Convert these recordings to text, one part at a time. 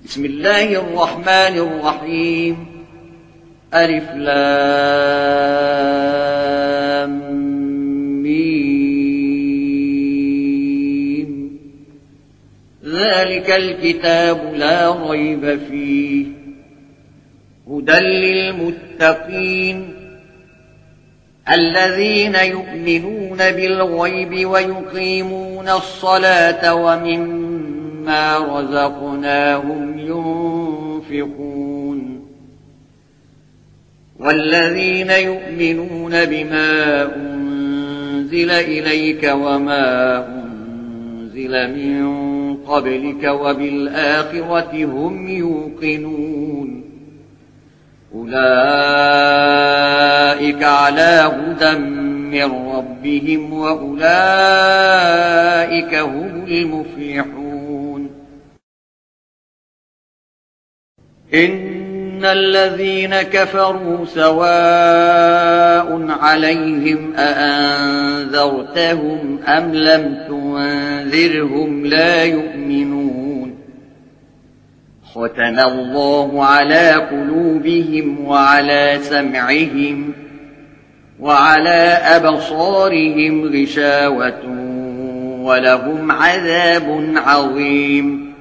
بسم الله الرحمن الرحيم. ألف لام ميم. ذلك الكتاب لا ريب فيه هدى للمتقين الذين يؤمنون بالغيب ويقيمون الصلاة ومما رزقناهم ينفقون والذين يؤمنون بما أنزل إليك وما أنزل من قبلك وبالآخرة هم يوقنون أولئك على هدى من ربهم وأولئك هم المفلحون. إن الذين كفروا سواء عليهم أأنذرتهم أم لم تنذرهم لا يؤمنون. ختم الله على قلوبهم وعلى سمعهم وعلى أبصارهم غشاوة ولهم عذاب عظيم.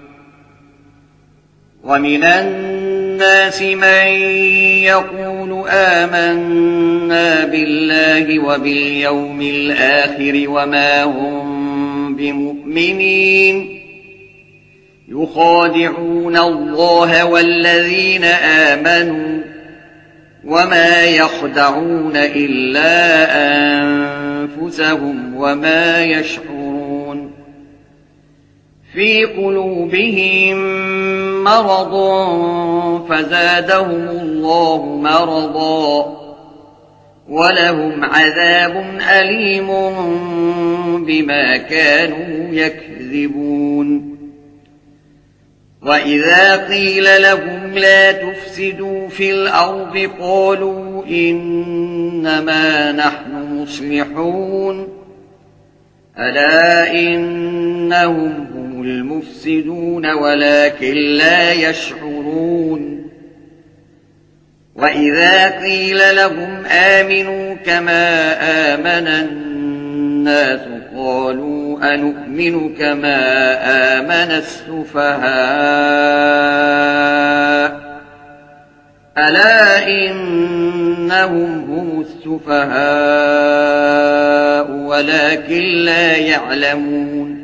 ومن الناس من يقول آمنا بالله وباليوم الآخر وما هم بمؤمنين يخادعون الله والذين آمنوا وما يخدعون إلا أنفسهم وما يشعرون. في قلوبهم مرض فزادهم الله مرضا ولهم عذاب أليم بما كانوا يكذبون. وإذا قيل لهم لا تفسدوا في الأرض قالوا إنما نحن مصلحون ألا إنهم هم المفسدون ولكن لا يشعرون. وإذا قيل لهم آمنوا كما آمن الناس قالوا أنؤمن كما آمن السفهاء ألا إنهم هم السفهاء ولكن لا يعلمون.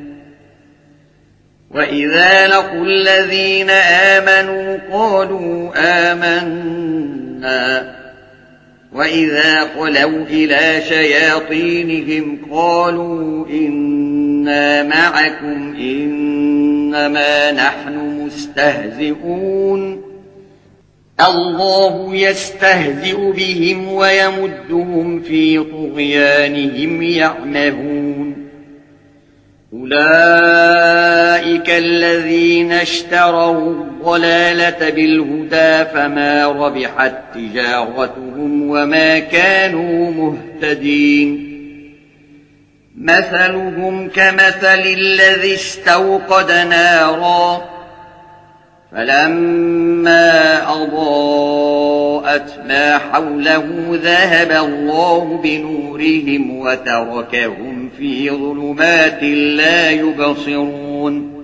وإذا لقوا الذين آمنوا قالوا آمنا وإذا خلوا إلى شياطينهم قالوا إنا معكم إنما نحن مستهزئون. الله يستهزئ بهم ويمدهم في طغيانهم يعمهون. أولئك الذين اشتروا الضلالة بالهدى فما ربحت تجارتهم وما كانوا مهتدين. مثلهم كمثل الذي استوقد نارا فلما أضاءت ما حوله ذهب الله بنورهم وتركهم في ظلمات لا يبصرون.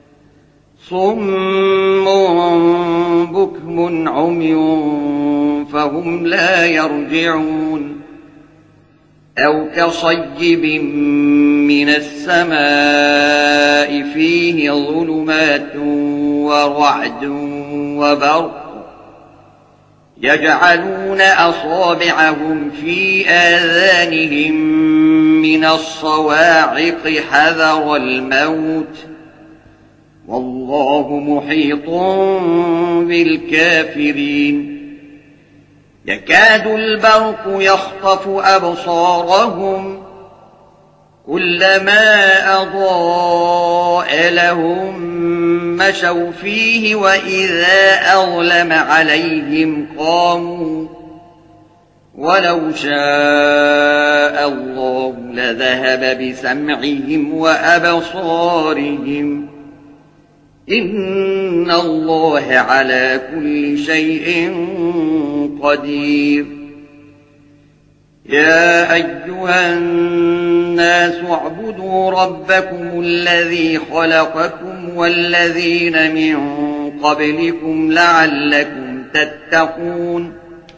صم بكم عمي فهم لا يرجعون. أو كصيب من السماء فيه ظلمات ورعد وبرق يجعلون أصابعهم في آذانهم من الصواعق حذر الموت والله محيط بالكافرين. يكاد البرق يخطف أبصارهم كلما أضاء لهم مشوا فيه وإذا أظلم عليهم قاموا ولو شاء الله لذهب بسمعهم وأبصارهم إن الله على كل شيء قدير يا أيها الناس اعبدوا ربكم الذي خلقكم والذين من قبلكم لعلكم تتقون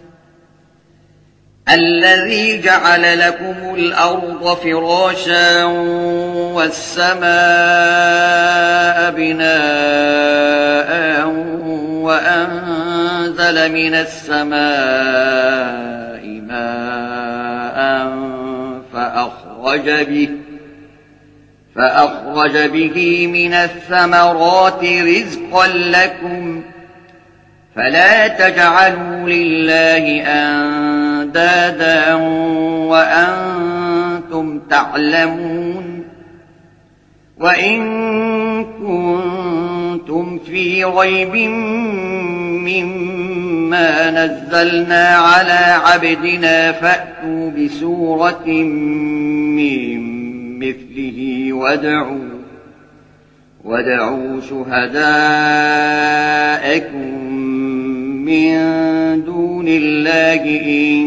الذي جعل لكم الأرض فراشا والسماء بناء وأنزل من السماء ماء فأخرج به من الثمرات رزقا لكم فلا تجعلوا لله أندادا وأنتم تعلمون وإن كنتم في ريب مما نزلنا على عبدنا فأتوا بسورة من مثله وادعوا شهداءكم من دون الله إن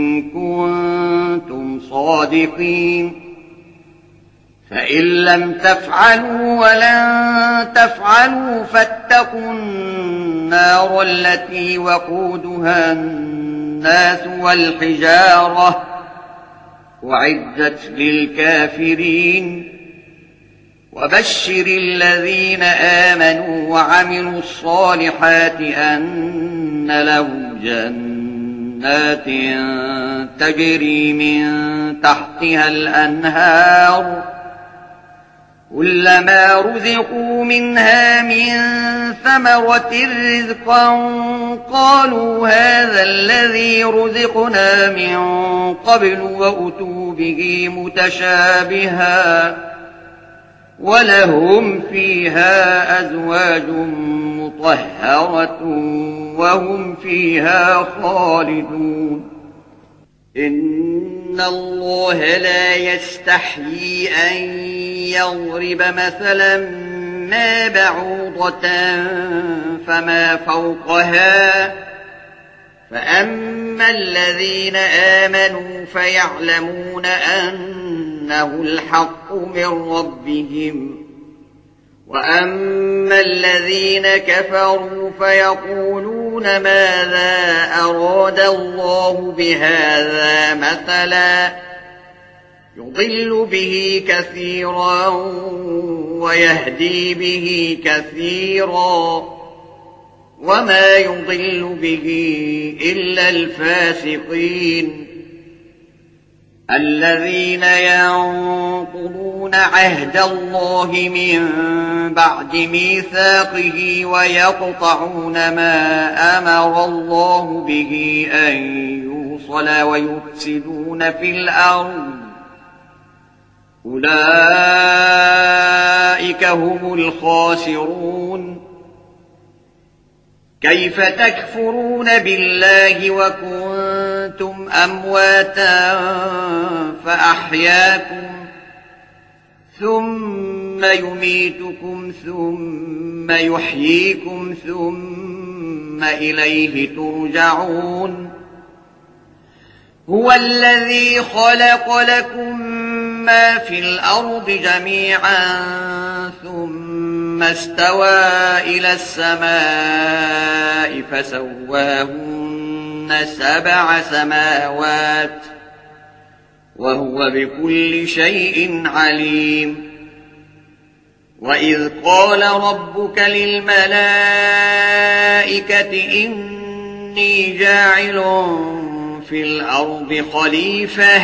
كنتم صادقين فإن لم تفعلوا ولن تفعلوا فاتقوا النار التي وقودها الناس والحجارة أعدت للكافرين وبشر الذين آمنوا وعملوا الصالحات أن لهم جنات تجري من تحتها الأنهار كلما رزقوا منها من ثمرة رزقا قالوا هذا الذي رزقنا من قبل وأتوا به متشابها ولهم فيها أزواج مطهرة وهم فيها خالدون إن الله لا يستحيي أن يضرب مثلا ما بعوضة فما فوقها فأما الذين آمنوا فيعلمون أنه الحق من ربهم وأما الذين كفروا فيقولون ماذا أراد الله بهذا مثلا يضل به كثيرا ويهدي به كثيرا وما يضل به إلا الفاسقين الذين ينقضون عهد الله من بعد ميثاقه ويقطعون ما أمر الله به أن يوصل ويفسدون في الأرض أولئك هم الخاسرون كيف تكفرون بالله وكنتم أمواتا فأحياكم ثم يميتكم ثم يحييكم ثم إليه ترجعون هو الذي خلق لكم ما في الأرض جميعا ثم استوى إلى السماء فسواهن 7 سماوات وهو بكل شيء عليم وإذ قال ربك للملائكة إني جاعل في الأرض خليفة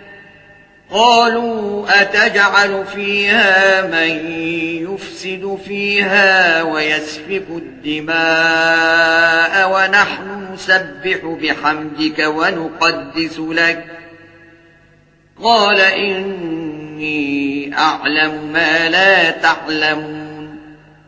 قالوا أتجعل فيها من يفسد فيها ويسفك الدماء ونحن نسبح بحمدك ونقدس لك قال إني أعلم ما لا تعلمون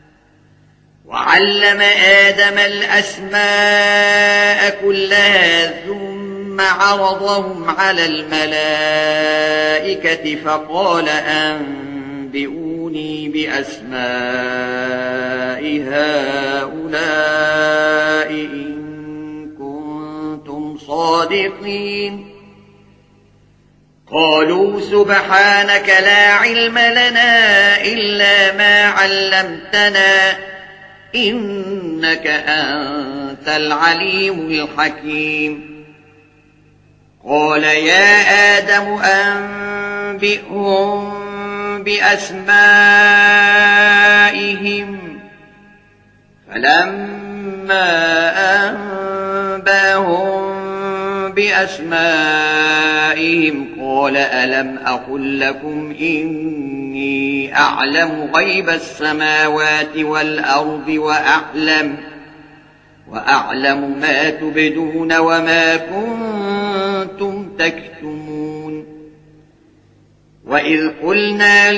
وعلم آدم الأسماء كلها ثم عرضهم على الملائكة فقال أنبئوني أنبئوني بأسماء هؤلاء إن كنتم صادقين. قالوا سبحانك لا علم لنا إلا ما علمتنا إنك أنت العليم الحكيم. قال يا آدم أنبئهم بأسمائهم. فلما أنبأهم بأسمائهم قال ألم أقل لكم إني أعلم غيب السماوات والأرض وأعلم ما تبدون وما كنتم تكتمون. وإذ قلنا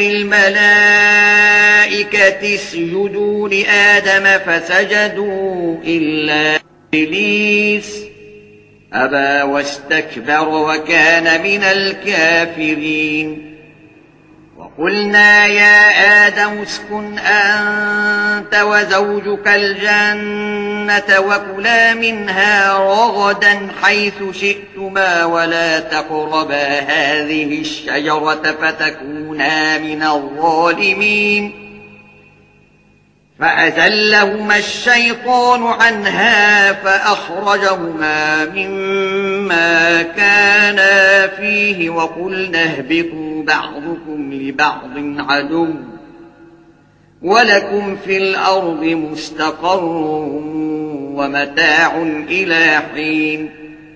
للملائكة اسجدوا لآدم فسجدوا إلا إبليس أبى واستكبر وكان من الكافرين. وقلنا يا آدم اسكن أنت وزوجك الجنة وكلا منها رغدا حيث شئتما ولا تقربا هذه الشجرة فتكونا من الظالمين. فأزلهما الشيطان عنها فأخرجهما مما كانا فيه وقلنا اهبطوا بعضكم لبعض عدو ولكم في الأرض مستقر ومتاع إلى حين.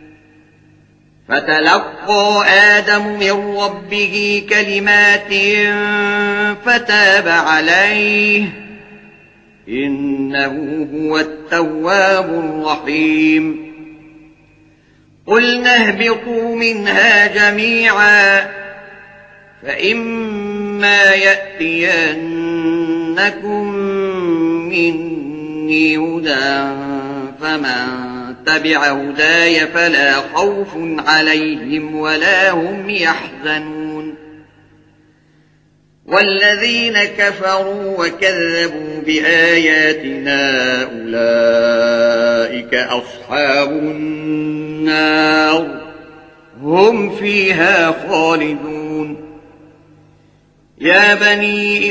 فتلقى آدم من ربه كلمات فتاب عليه إنه هو التواب الرحيم. قلنا اهبطوا منها جميعا فإما يأتينكم مني هدى فمن تبع هداي فلا خوف عليهم ولا هم يحزنون. والذين كفروا وكذبوا بآياتنا أولئك أصحاب النار هم فيها خالدون. يا بني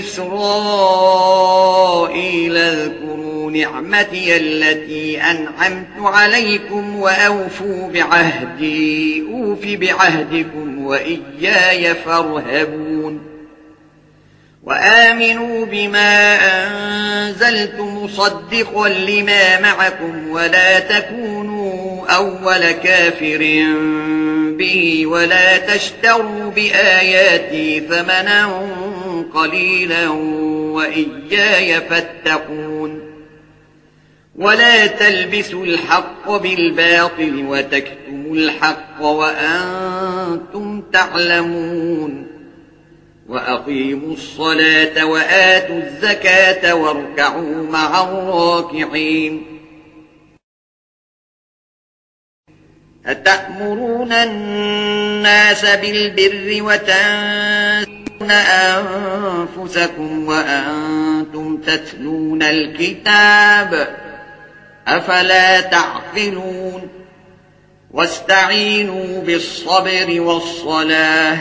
إسرائيل اذكروا نعمتي التي أنعمت عليكم وأوفوا بعهدي أوف بعهدكم وإياي فارهبون. وآمنوا بما أنزلت مصدقا لما معكم ولا تكونوا أول كافر به ولا تشتروا بآياتي ثمنا قليلا وإياي فاتقون. ولا تلبسوا الحق بالباطل وتكتموا الحق وأنتم تعلمون. وأقيموا الصلاة وآتوا الزكاة واركعوا مع الراكعين. أتأمرون الناس بالبر وتنسون أنفسكم وأنتم تتلون الكتاب أفلا تعقلون. واستعينوا بالصبر والصلاة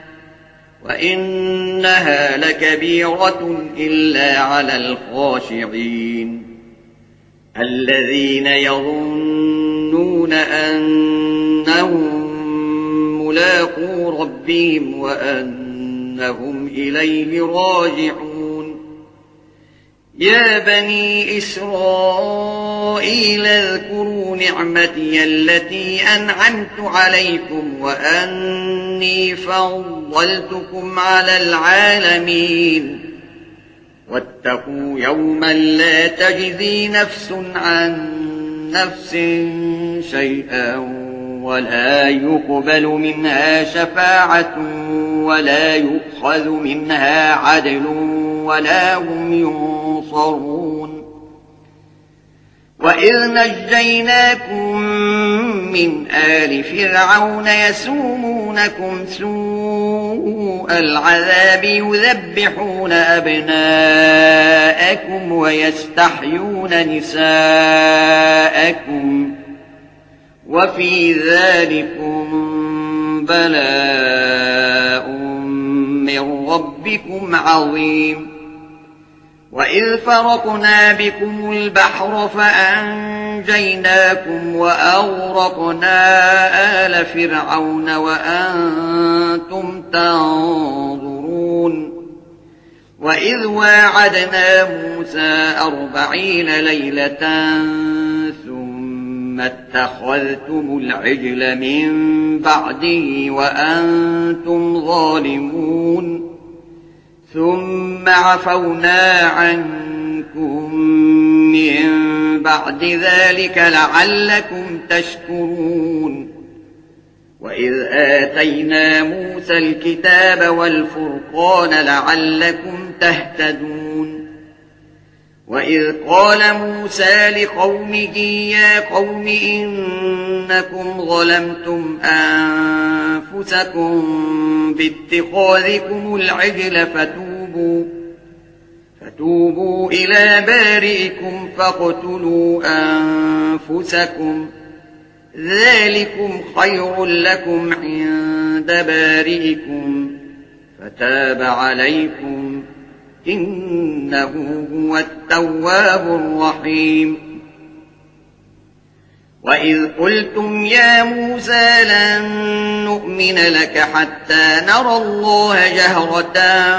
وإنها لكبيرة إلا على الخاشعين الذين يظنون أنهم ملاقو ربهم وأنهم إليه راجعون. يا بني إسرائيل اذكروا نعمتي التي أنعمت عليكم وأني فضلتكم على العالمين. واتقوا يوما لا تجزي نفس عن نفس شيئا ولا يقبل منها شفاعة ولا يؤخذ منها عدل ولا هم ينصرون. وإذ نجيناكم من آل فرعون يسومونكم سوء سوء العذاب يذبحون أبناءكم ويستحيون نساءكم وفي ذلكم بلاء من ربكم عظيم وإذ فرقنا بكم البحر فأنجيناكم وأغرقنا آل فرعون وأنتم تنظرون وإذ واعدنا موسى 40 ليلة ثم اتخذتم العجل من بعده وأنتم ظالمون ثم عفونا عنكم من بعد ذلك لعلكم تشكرون وإذ آتينا موسى الكتاب والفرقان لعلكم تهتدون وإذ قال موسى لقومه يا قوم إنكم ظلمتم أنفسكم باتخاذكم العجل فتوبوا إلى بارئكم فاقتلوا أنفسكم ذلكم خير لكم عند بارئكم فتاب عليكم إنه هو التواب الرحيم وإذ قلتم يا موسى لن نؤمن لك حتى نرى الله جهرة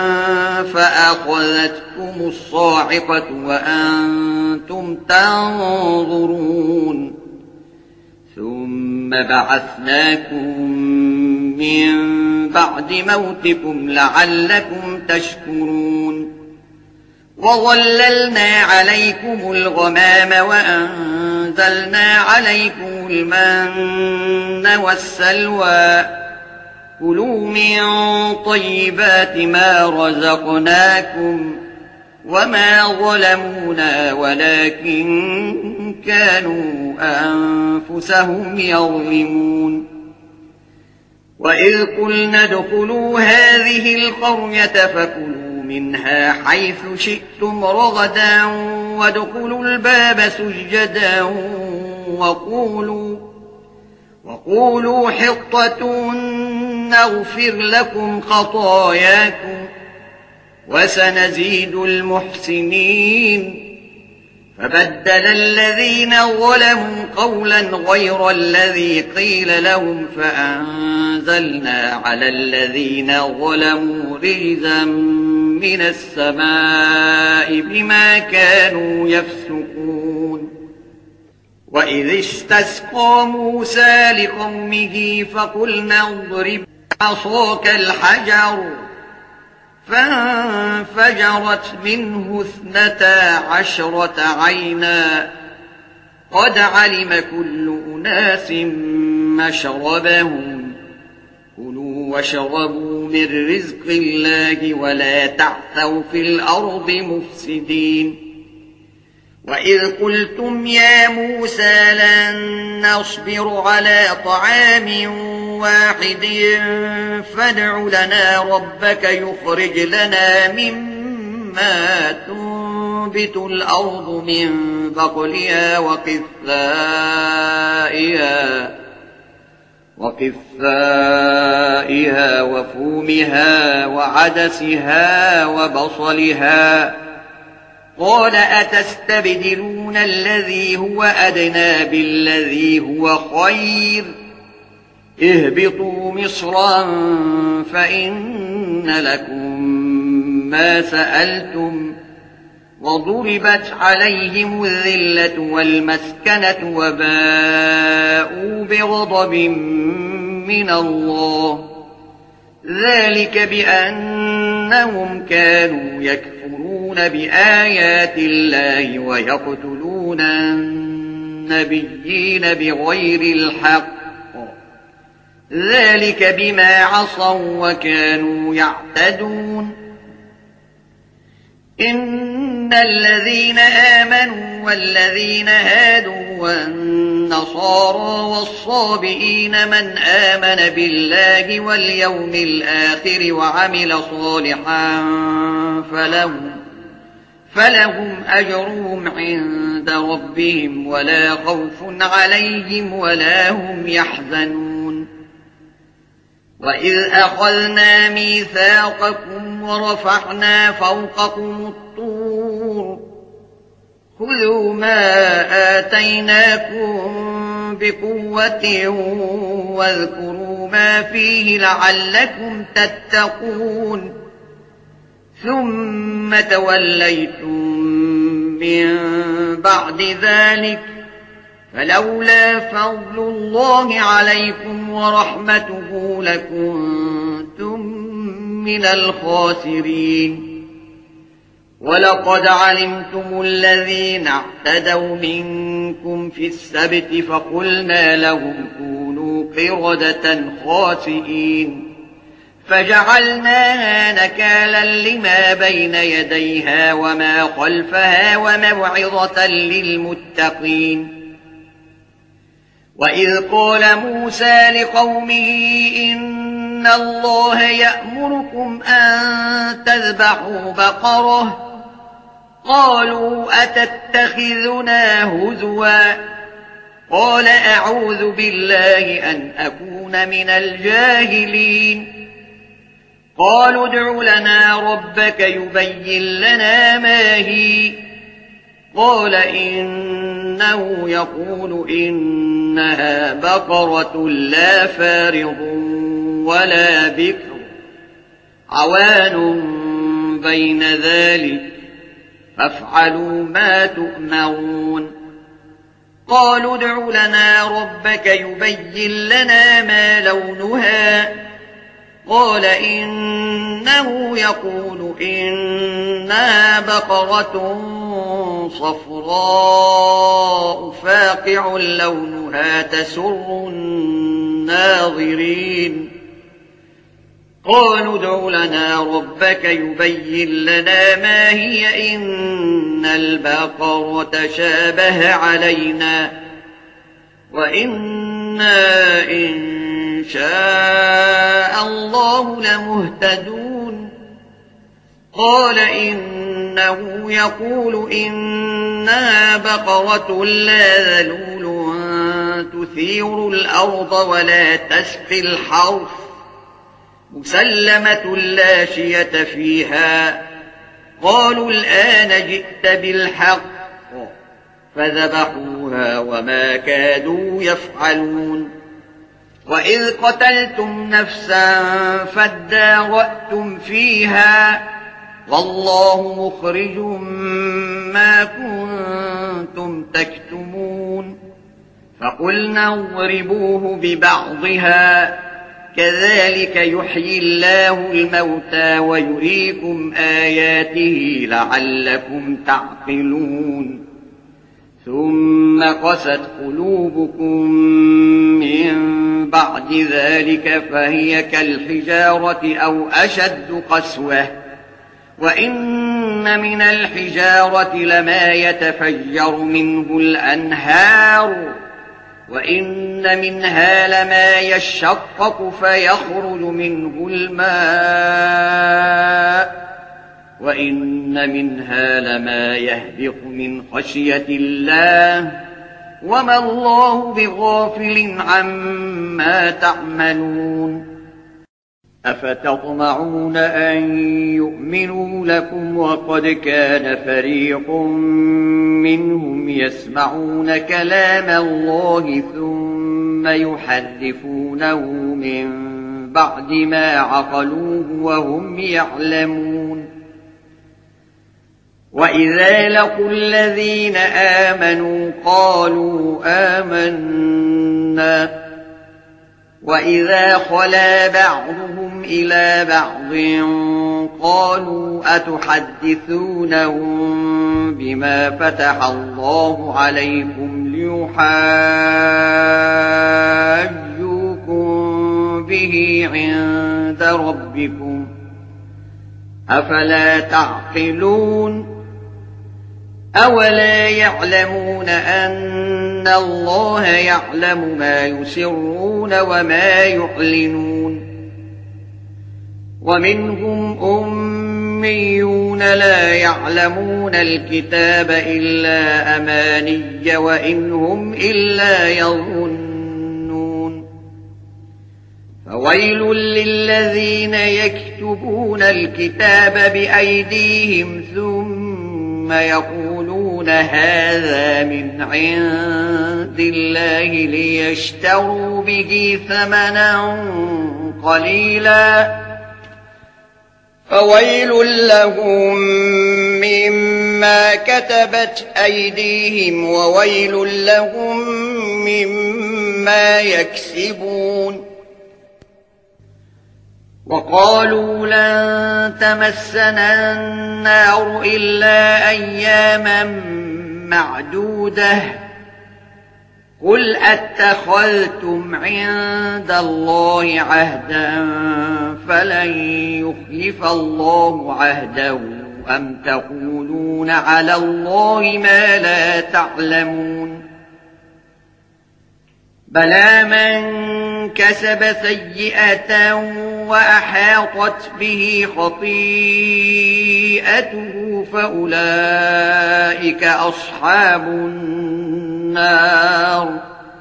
فأخذتكم الصاعقة وأنتم تنظرون ثم بعثناكم من بعد موتكم لعلكم تشكرون وظللنا عليكم الغمام وأنزلنا عليكم المن والسلوى كلوا من طيبات ما رزقناكم وما ظلمونا ولكن كانوا أنفسهم يظلمون وإذ قلنا ادخلوا هذه القرية فكلوا منها حيث شئتم رغدا وادخلوا الباب سجدا وقولوا حطة نغفر لكم خطاياكم وسنزيد المحسنين فبدل الذين ظلموا قولا غير الذي قيل لهم فأنزلنا على الذين ظلموا رجزا من السماء بما كانوا يفسقون وإذ استسقى موسى لقومه فقلنا اضرب بعصاك الحجر فانفجرت منه 12 عينا قد علم كل أناس مشربهم كلوا واشربوا من رزق الله ولا تعثوا في الأرض مفسدين وإذ قلتم يا موسى لن نصبر على طعام واحد فادع لنا ربك يخرج لنا مما تنبت الأرض من بقلها وقثائها وفومها وعدسها وبصلها قال أتستبدلون الذي هو أدنى بالذي هو خير اهبطوا مصرا فإن لكم ما سألتم وضربت عليهم الذلة والمسكنة وباءوا بغضب من الله ذلك بأنهم كانوا يكفرون بآيات الله ويقتلون النبيين بغير الحق ذلك بما عصوا وكانوا يعتدون إن الذين آمنوا والذين هادوا والنصارى والصابئين من آمن بالله واليوم الآخر وعمل صالحا فلهم أجرهم عند ربهم ولا خوف عليهم ولا هم يحزنون. وإذ أخذنا ميثاقكم ورفعنا فوقكم الطور خذوا ما آتيناكم بقوة واذكروا ما فيه لعلكم تتقون ثم توليتم من بعد ذلك فلولا فضل الله عليكم ورحمته لكنتم من الخاسرين. ولقد علمتم الذين اعتدوا منكم في السبت فقلنا لهم كونوا قردة خاسئين فجعلناها نكالا لما بين يديها وما خلفها وموعظة للمتقين. وإذ قال موسى لقومه إن الله يأمركم أن تذبحوا بقرة قالوا أتتخذنا هزوا قال أعوذ بالله أن أكون من الجاهلين. قالوا ادع لنا ربك يبين لنا ما هي قال إنه يقول إنها بقرة لا فارض ولا بكر عوان بين ذلك فافعلوا ما تؤمرون. قالوا ادع لنا ربك يبين لنا ما لونها قال إنه يقول إنها بقرة صفراء فاقع لونها تسر الناظرين. قالوا ادع لنا ربك يبين لنا ما هي إن البقرة شابه علينا وإنا إن شاء الله لمهتدون. قال إنه يقول إنها بقرة لا ذلول تثير الأرض ولا تسقي الحرث مسلمة لا شية فيها. قالوا الآن جئت بالحق فذبحوها وما كادوا يفعلون. وإذ قتلتم نفسا فادارأتم فيها والله مخرج ما كنتم تكتمون. فقلنا اضربوه ببعضها كذلك يحيي الله الموتى ويريكم آياته لعلكم تعقلون. ثم قست قلوبكم من بعد ذلك فهي كالحجارة أو أشد قسوة وإن من الحجارة لما يتفجر منه الأنهار وإن منها لما يشقق فيخرج منه الماء وإن منها لما يهبط من خشية الله وما الله بغافل عما تعملون. أفتطمعون أن يؤمنوا لكم وقد كان فريق منهم يسمعون كلام الله ثم يحرفونه من بعد ما عقلوه وهم يعلمون. وإذا لقوا الذين آمنوا قالوا آمنا وإذا خلا بعضهم إلى بعض قالوا أتحدثونهم بما فتح الله عليكم ليحاجوكم به عند ربكم أفلا تعقلون. أولا يعلمون أن الله يعلم ما يسرون وما يعلنون ومنهم أميون لا يعلمون الكتاب إلا أماني وإن هم إلا يظنون فويل للذين يكتبون الكتاب بأيديهم ثم يقولون هذا من عند الله ليشتروا به ثمنا قليلا فويل لهم مما كتبت أيديهم وويل لهم مما يكسبون وقالوا لن تمسنا النار إلا أياما معدودة قل أتخذتم عند الله عهدا فلن يخلف الله عهده أم تقولون على الله ما لا تعلمون بلى من كسب سيئة وأحاطت به خطيئته فأولئك أصحاب النار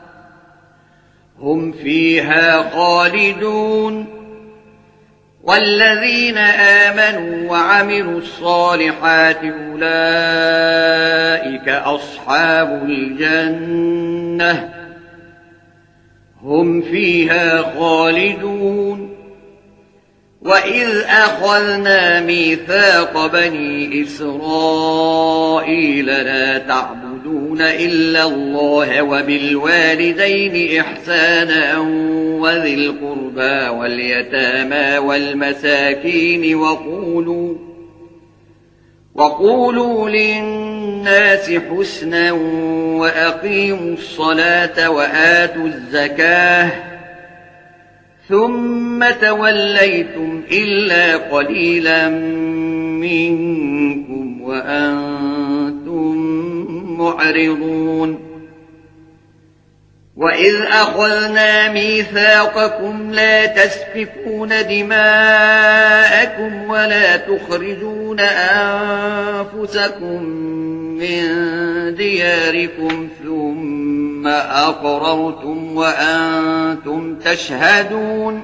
هم فيها خالدون والذين آمنوا وعملوا الصالحات أولئك أصحاب الجنة هم فيها خالدون وإذ أخذنا ميثاق بني إسرائيل لا تعبدون إلا الله وبالوالدين إحسانا وذي القربى واليتامى والمساكين وقولوا للناس حسنا وأقيموا الصلاة وآتوا الزكاة ثم توليتم إلا قليلا منكم وأنتم معرضون وإذ أخذنا ميثاقكم لا تسفكون دماءكم ولا تخرجون أنفسكم من دياركم ثم أقررتم وأنتم تشهدون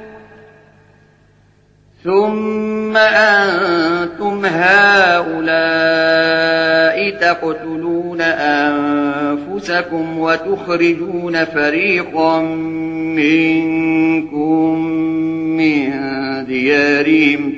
ثم أنتم هؤلاء تقتلون أنفسكم وتخرجون فريقا منكم من ديارهم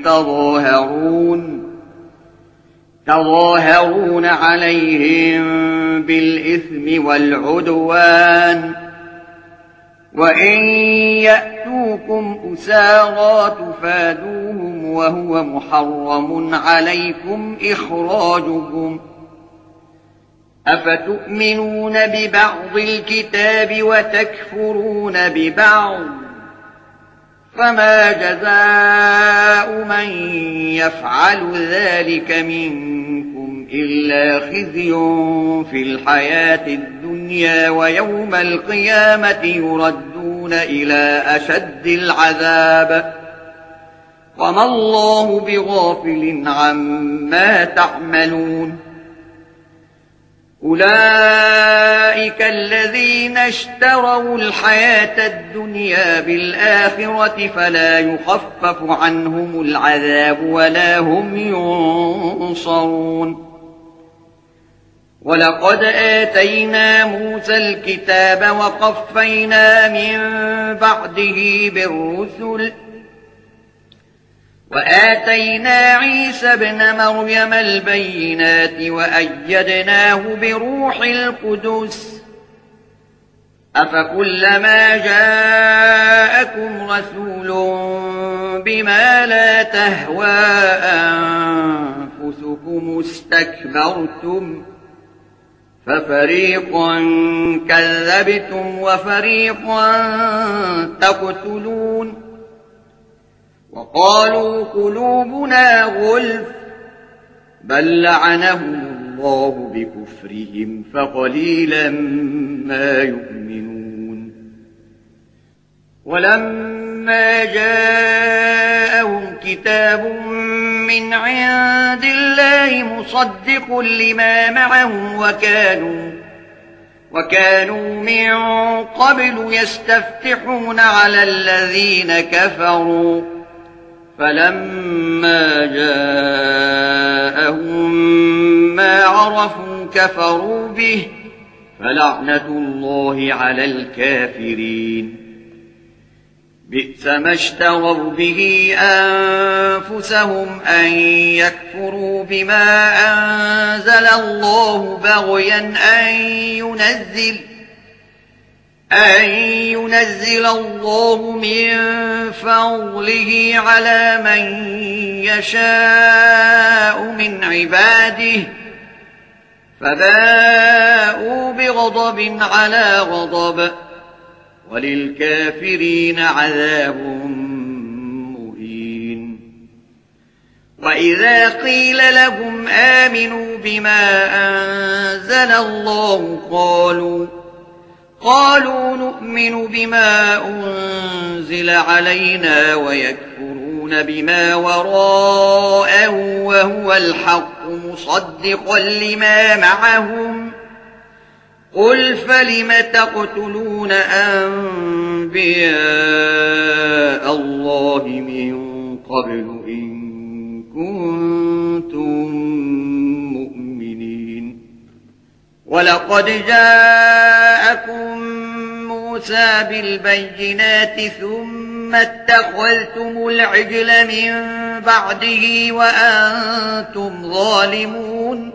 تظاهرون عليهم بالإثم والعدوان وإن يأتوكم أسارى تفادوهم وهو محرم عليكم إخراجهم أفتؤمنون ببعض الكتاب وتكفرون ببعض فما جزاء من يفعل ذلك منكم إلا خزي في الحياة الدنيا ويوم القيامة يردون إلى أشد العذاب وما الله بغافل عما تعملون أولئك الذين اشتروا الحياة الدنيا بالآخرة فلا يخفف عنهم العذاب ولا هم ينصرون ولقد آتينا موسى الكتاب وقفينا من بعده بالرسل وآتينا عيسى ابن مريم البينات وأيدناه بروح القدس أفكلما جاءكم رسول بما لا تهوى أنفسكم استكبرتم ففريقا كذبتم وفريقا تقتلون وقالوا قلوبنا غلف بل لعنهم الله بكفرهم فقليلا ما يؤمنون. ولما جاءهم كتاب من عند الله مصدق لما معهم وكانوا من قبل يستفتحون على الذين كفروا فلما جاءهم ما عرفوا كفروا به فلعنة الله على الكافرين. بئس ما اشتروا به أنفسهم أن يكفروا بما أنزل الله بغيا أن ينزل الله من فضله على من يشاء من عباده فباءوا بغضب على غضب وللكافرين عذاب مهين. وإذا قيل لهم آمنوا بما أنزل الله قالوا نؤمن بما أنزل علينا ويكفرون بما وراءه وهو الحق مصدقا لما معهم قل فلم تقتلون أنبياء الله من قبل إن كنتم مؤمنين. ولقد جاءكم موسى بالبينات ثم اتخذتم العجل من بعده وأنتم ظالمون.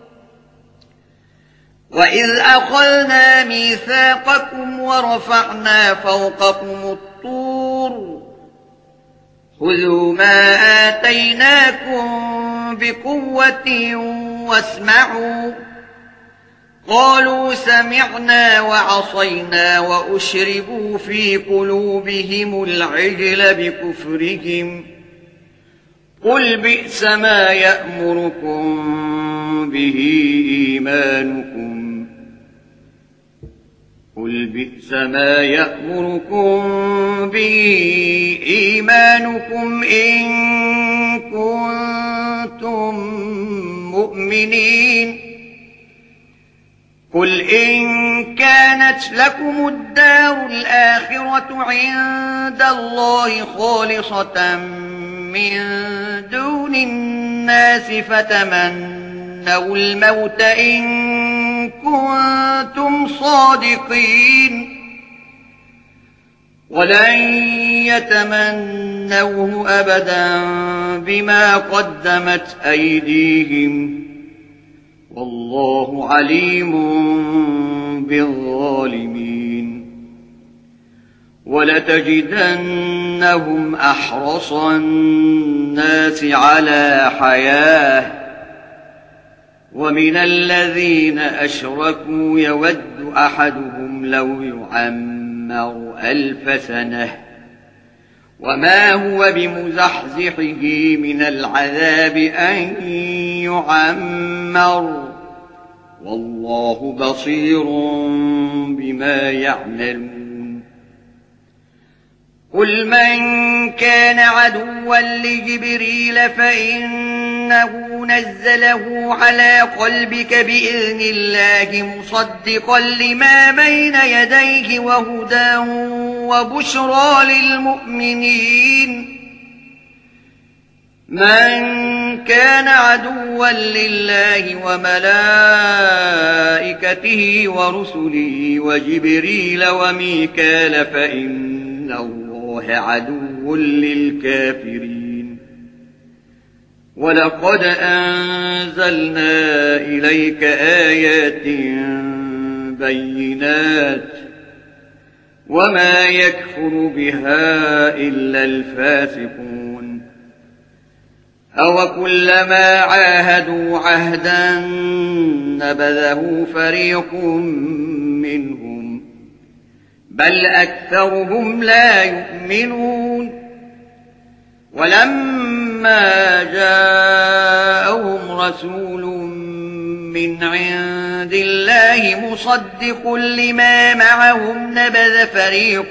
وإذ أخذنا ميثاقكم ورفعنا فوقكم الطور خذوا ما آتيناكم بقوة واسمعوا قالوا سمعنا وعصينا وأشربوا في قلوبهم العجل بكفرهم قل بئس ما يأمركم به إيمانكم إن كنتم مؤمنين. قل إن كانت لكم الدار الآخرة عند الله خالصة من دون الناس فتمنوا الموت إن كنتم صادقين ولن يتمنوه أبدا بما قدمت أيديهم والله عليم بالظالمين. ولتجدنهم أحرص الناس على حياة ومن الذين أشركوا يود أحدهم لو يعمر 1000 سنة وما هو بمزحزحه من العذاب أن يعمر والله بصير بما يعملون. قل من كان عدوا لجبريل فإنه نزله على قلبك بإذن الله مصدقا لما بين يديه وهدى وبشرى للمؤمنين. من كان عدوا لله وملائكته ورسله وجبريل وميكال فإن الله عدو للكافرين. ولقد أنزلنا إليك آيات بينات وما يكفر بها إلا الفاسقون. أوكلما عاهدوا عهدا نبذه فريق منهم بل أكثرهم لا يؤمنون. ولما جاءهم رسول من عند الله مصدق لما معهم نبذ فريق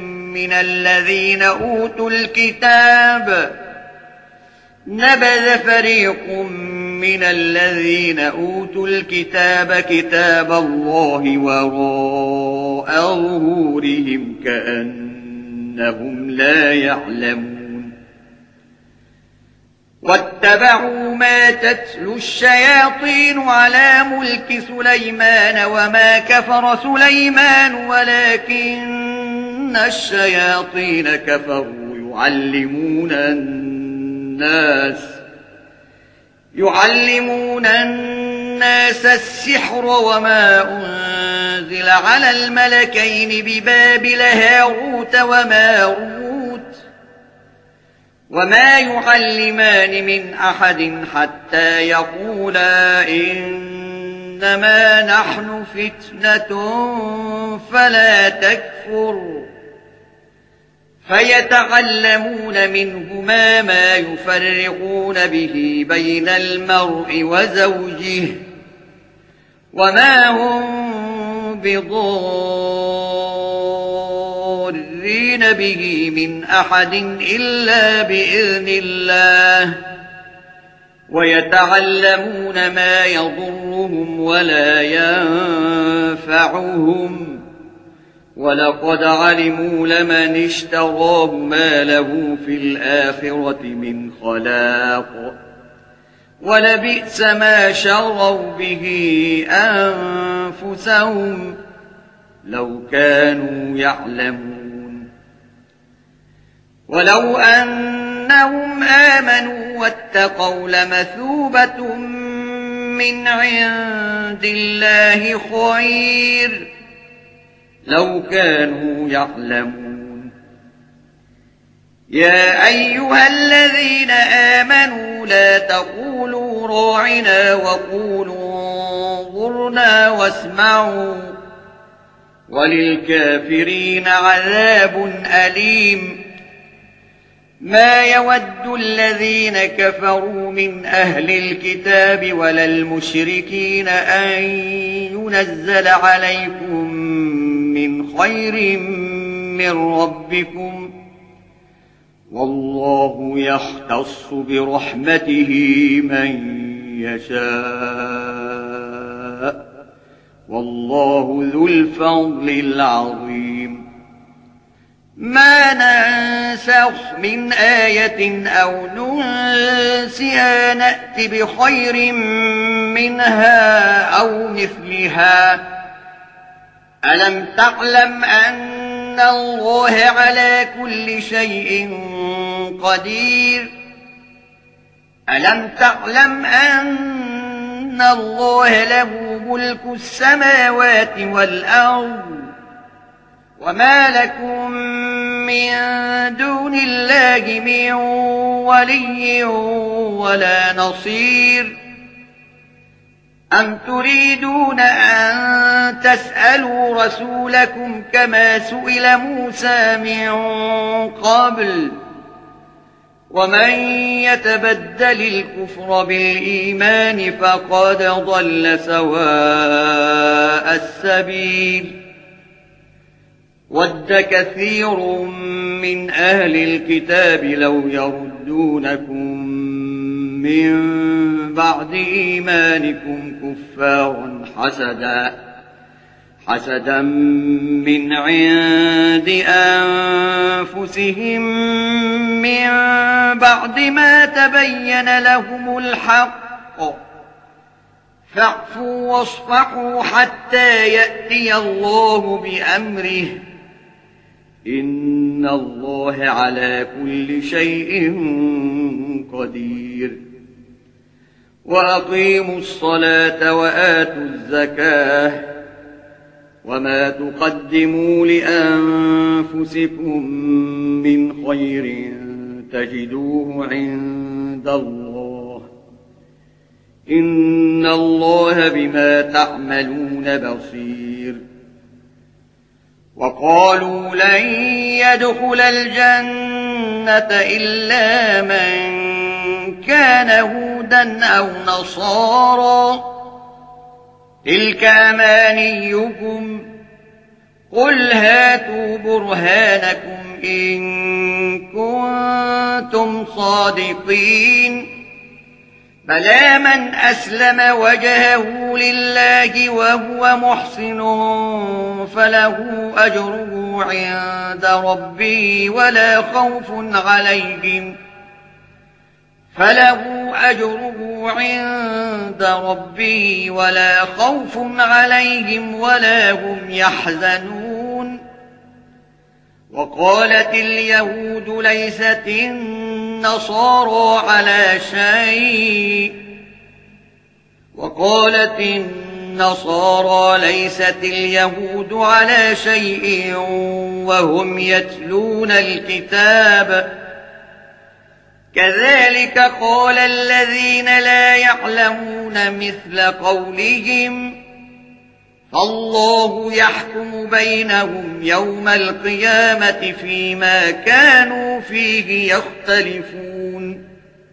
من الذين أوتوا الكتاب كتاب الله وراء ظهورهم كأنهم لا يعلمون واتبعوا ما تتلو الشياطين على ملك سليمان وما كفر سليمان ولكن الشياطين كفروا يعلمون الناس السحر وما أنزل على الملكين ببابل هاروت وماروت وما يعلمان من أحد حتى يقولا إنما نحن فتنة فلا تكفر فيتعلمون منهما ما يفرقون به بين المرء وزوجه وما هم بضارين به من أحد إلا بإذن الله ويتعلمون ما يضرهم ولا ينفعهم ولقد علموا لمن اشتراه ما له في الآخرة من خلاق ولبئس ما شروا به أنفسهم لو كانوا يعلمون ولو أنهم آمنوا واتقوا لمثوبة من عند الله خير لو كانوا يعلمون يا أيها الذين آمنوا لا تقولوا راعنا وقولوا انظرنا واسمعوا وللكافرين عذاب أليم ما يود الذين كفروا من أهل الكتاب ولا المشركين أن ينزل عليكم من خير من ربكم والله يختص برحمته من يشاء والله ذو الفضل العظيم ما ننسخ من آية أو ننسها نأت بخير منها أو مثلها ألم تعلم أن الله على كل شيء قدير ألم تعلم أن الله له ملك السماوات والأرض وما لكم من دون الله من ولي ولا نصير أم تريدون أن تسألوا رسولكم كما سئل موسى من قبل ومن يتبدل الكفر بالإيمان فقد ضل سواء السبيل ود كثير من أهل الكتاب لو يردونكم من بعد إيمانكم كفارا حسدا من عند أنفسهم من بعد ما تبين لهم الحق فاعفوا واصفحوا حتى يأتي الله بأمره إن الله على كل شيء قدير وأقيموا الصلاة وآتوا الزكاة وما تقدموا لأنفسكم من خير تجدوه عند الله إن الله بما تعملون بصير وقالوا لن يدخل الجنة إلا من كان هودا أو نصارى تلك أمانيكم قل هاتوا برهانكم إن كنتم صادقين بلى من أسلم وجهه لله وهو محسن فله أجره عند ربه ولا خوف عليهم ولا هم يحزنون وقالت اليهود ليست النصارى ليست اليهود على شيء وهم يتلون الكتاب كذلك قال الذين لا يعلمون مثل قولهم فالله يحكم بينهم يوم القيامة فيما كانوا فيه يختلفون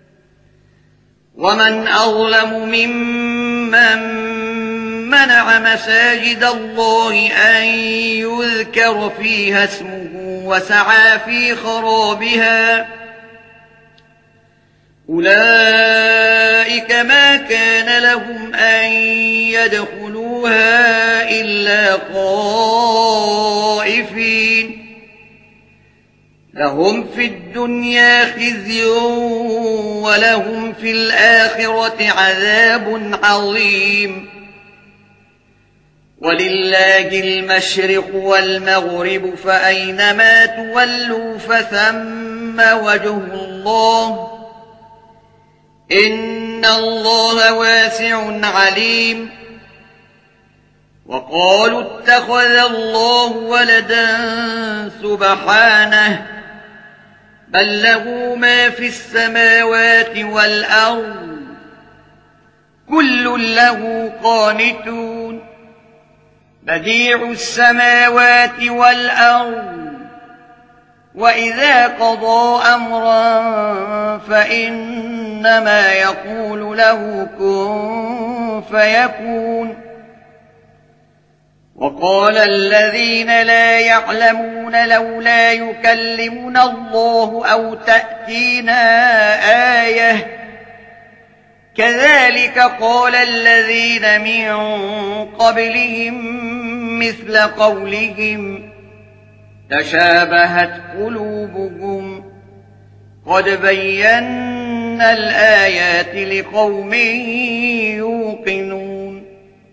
ومن أظلم ممن منع مساجد الله أن يذكر فيها اسمه وسعى في خرابها أولئك ما كان لهم أن يدخلوها إلا خائفين لهم في الدنيا خزي ولهم في الآخرة عذاب عظيم ولله المشرق والمغرب فأينما تولوا فثم وجه الله إن الله واسع عليم وقالوا اتخذ الله ولدا سبحانه بل له ما في السماوات والأرض كل له قانتون بديع السماوات والأرض وإذا قضى أمرا فإنما يقول له كن فيكون وقال الذين لا يعلمون لولا يكلمنا الله أو تأتينا آية كذلك قال الذين من قبلهم مثل قولهم تشابهت قلوبهم قد بينا الآيات لقوم يوقنون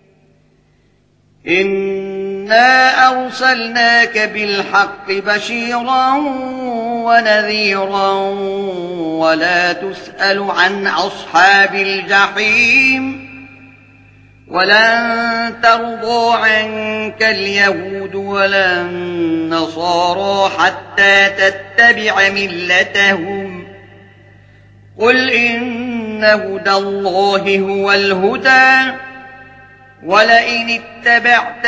إنا أرسلناك بالحق بشيرا ونذيرا ولا تسأل عن أصحاب الجحيم ولن ترضى عنك اليهود ولا النصارى حتى تتبع ملتهم قل إن هدى الله هو الهدى ولئن اتبعت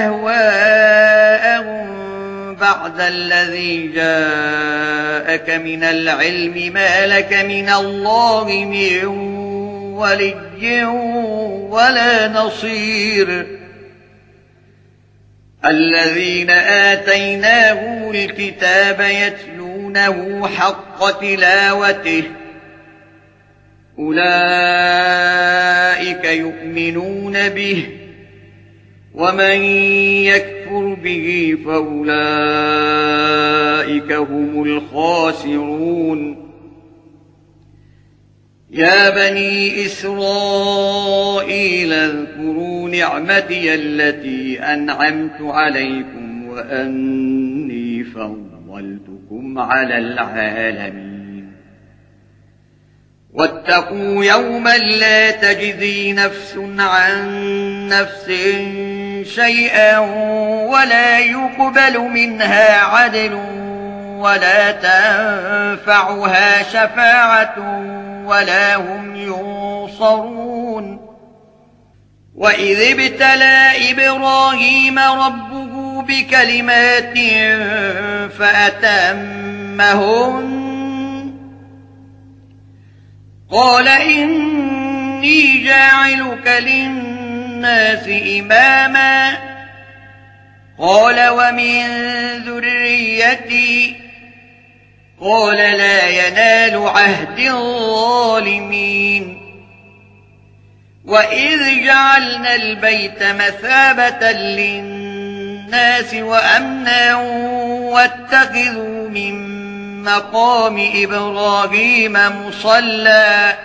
أهواءهم بعد الذي جاءك من العلم ما لك من الله من ولي ولا نصير الذين آتيناهم الكتاب يتلونه حق تلاوته أولئك يؤمنون به ومن يكفر به فأولئك هم الخاسرون يا بني إسرائيل اذكروا نعمتي التي أنعمت عليكم وأني فضلتكم على العالمين واتقوا يوما لا تجزي نفس عن نفس شيئا ولا يقبل منها عدل ولا تنفعها شفاعة ولا هم ينصرون وإذ ابتلى إبراهيم ربه بكلمات فأتمهن قال إني جاعلك للناس الناس إماما قال ومن ذريتي قال لا ينال عهد الظالمين وإذ جعلنا البيت مثابة للناس وأمنا واتخذوا من مقام إبراهيم مصلى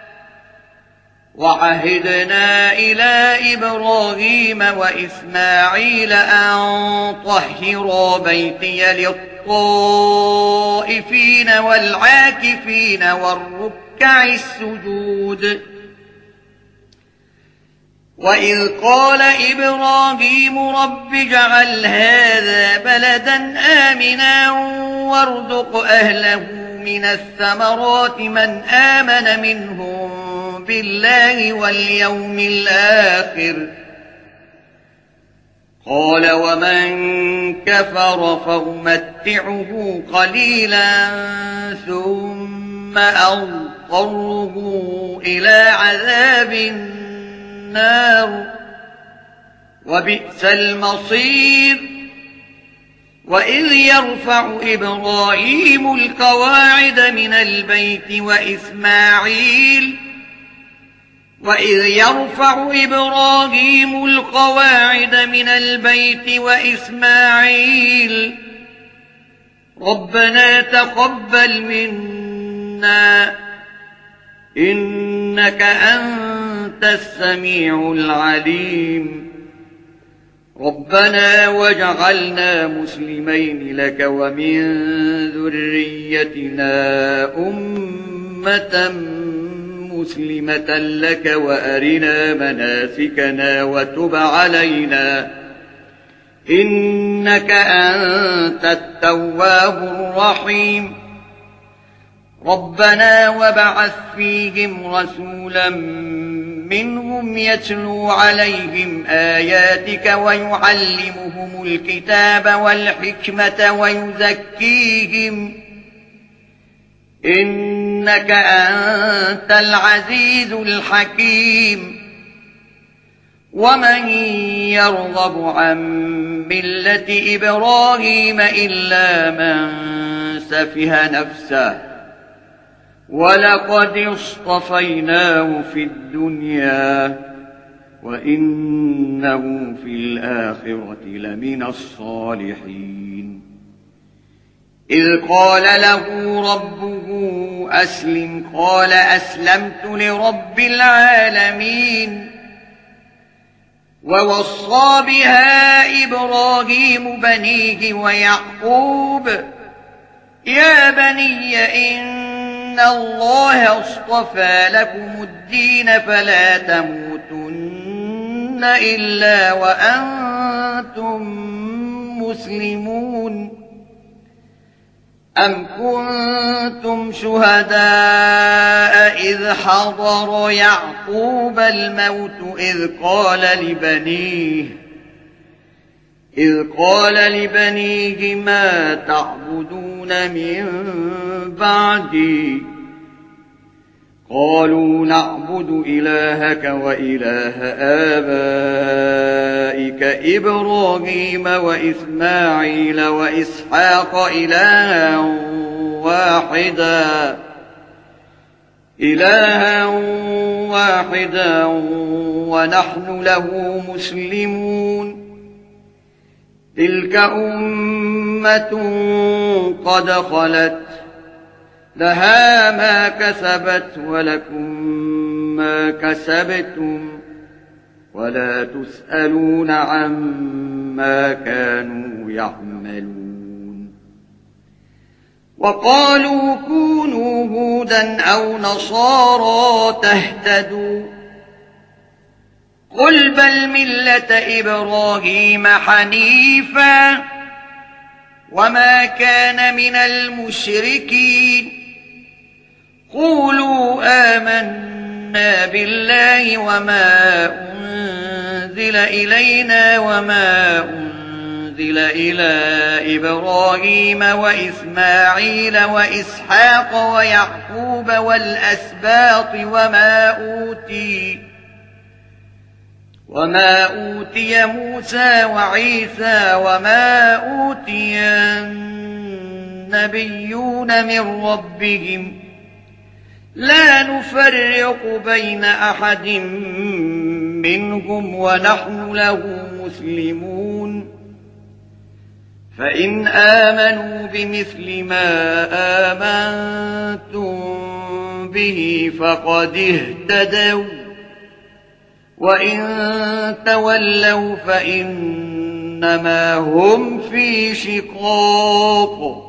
وعهدنا إلى إبراهيم وإسماعيل أن طهرا بيتي للطائفين والعاكفين والركع السجود وإذ قال إبراهيم رب اجعل هذا بلدا آمنا وارزق أهله من الثمرات من آمن منهم بالله واليوم الآخر قال ومن كفر فأمتعه قليلا ثم أضطره إلى عذاب النار وبئس المصير وإذ يرفع إبراهيم القواعد من البيت وإسماعيل ربنا تقبل منا إنك أنت السميع العليم ربنا واجعلنا مسلمين لك ومن ذريتنا أمة مسلمة لك وأرنا مناسكنا وتب علينا إنك أنت التواب الرحيم ربنا وابعث فيهم رسولا منهم يتلو عليهم آياتك ويعلمهم الكتاب والحكمة ويزكيهم إنك أنت العزيز الحكيم ومن يرغب عن ملة إبراهيم إلا من سفه نفسه ولقد اصطفيناه في الدنيا وإنه في الآخرة لمن الصالحين إذ قال له ربه أسلم قال أسلمت لرب العالمين ووصى بها إبراهيم بنيه ويعقوب يا بني إن الله اصطفى لكم الدين فلا تموتن إلا وأنتم مسلمون أم كنتم شهداء إذ حضر يعقوب الموت إذ قال لبنيه ما تعبدون من بعدي قالوا نعبد إلهك وإله آبائك إبراهيم وإسماعيل وإسحاق إلها واحدا ونحن له مسلمون تلك أمة قد خلت لها ما كسبت ولكم ما كسبتم ولا تسألون عما كانوا يعملون وقالوا كونوا هودا أو نصارى تهتدوا قل بل ملة إبراهيم حنيفا وما كان من المشركين قولوا آمنا بالله وما أنزل إلينا وما أنزل إلى إبراهيم وإسماعيل وإسحاق ويعقوب والأسباط وما أوتي موسى وعيسى وما أوتي النبيون من ربهم لا نفرق بين أحد منهم ونحن له مسلمون فإن آمنوا بمثل ما آمنتم به فقد اهتدوا وإن تولوا فإنما هم في شقاق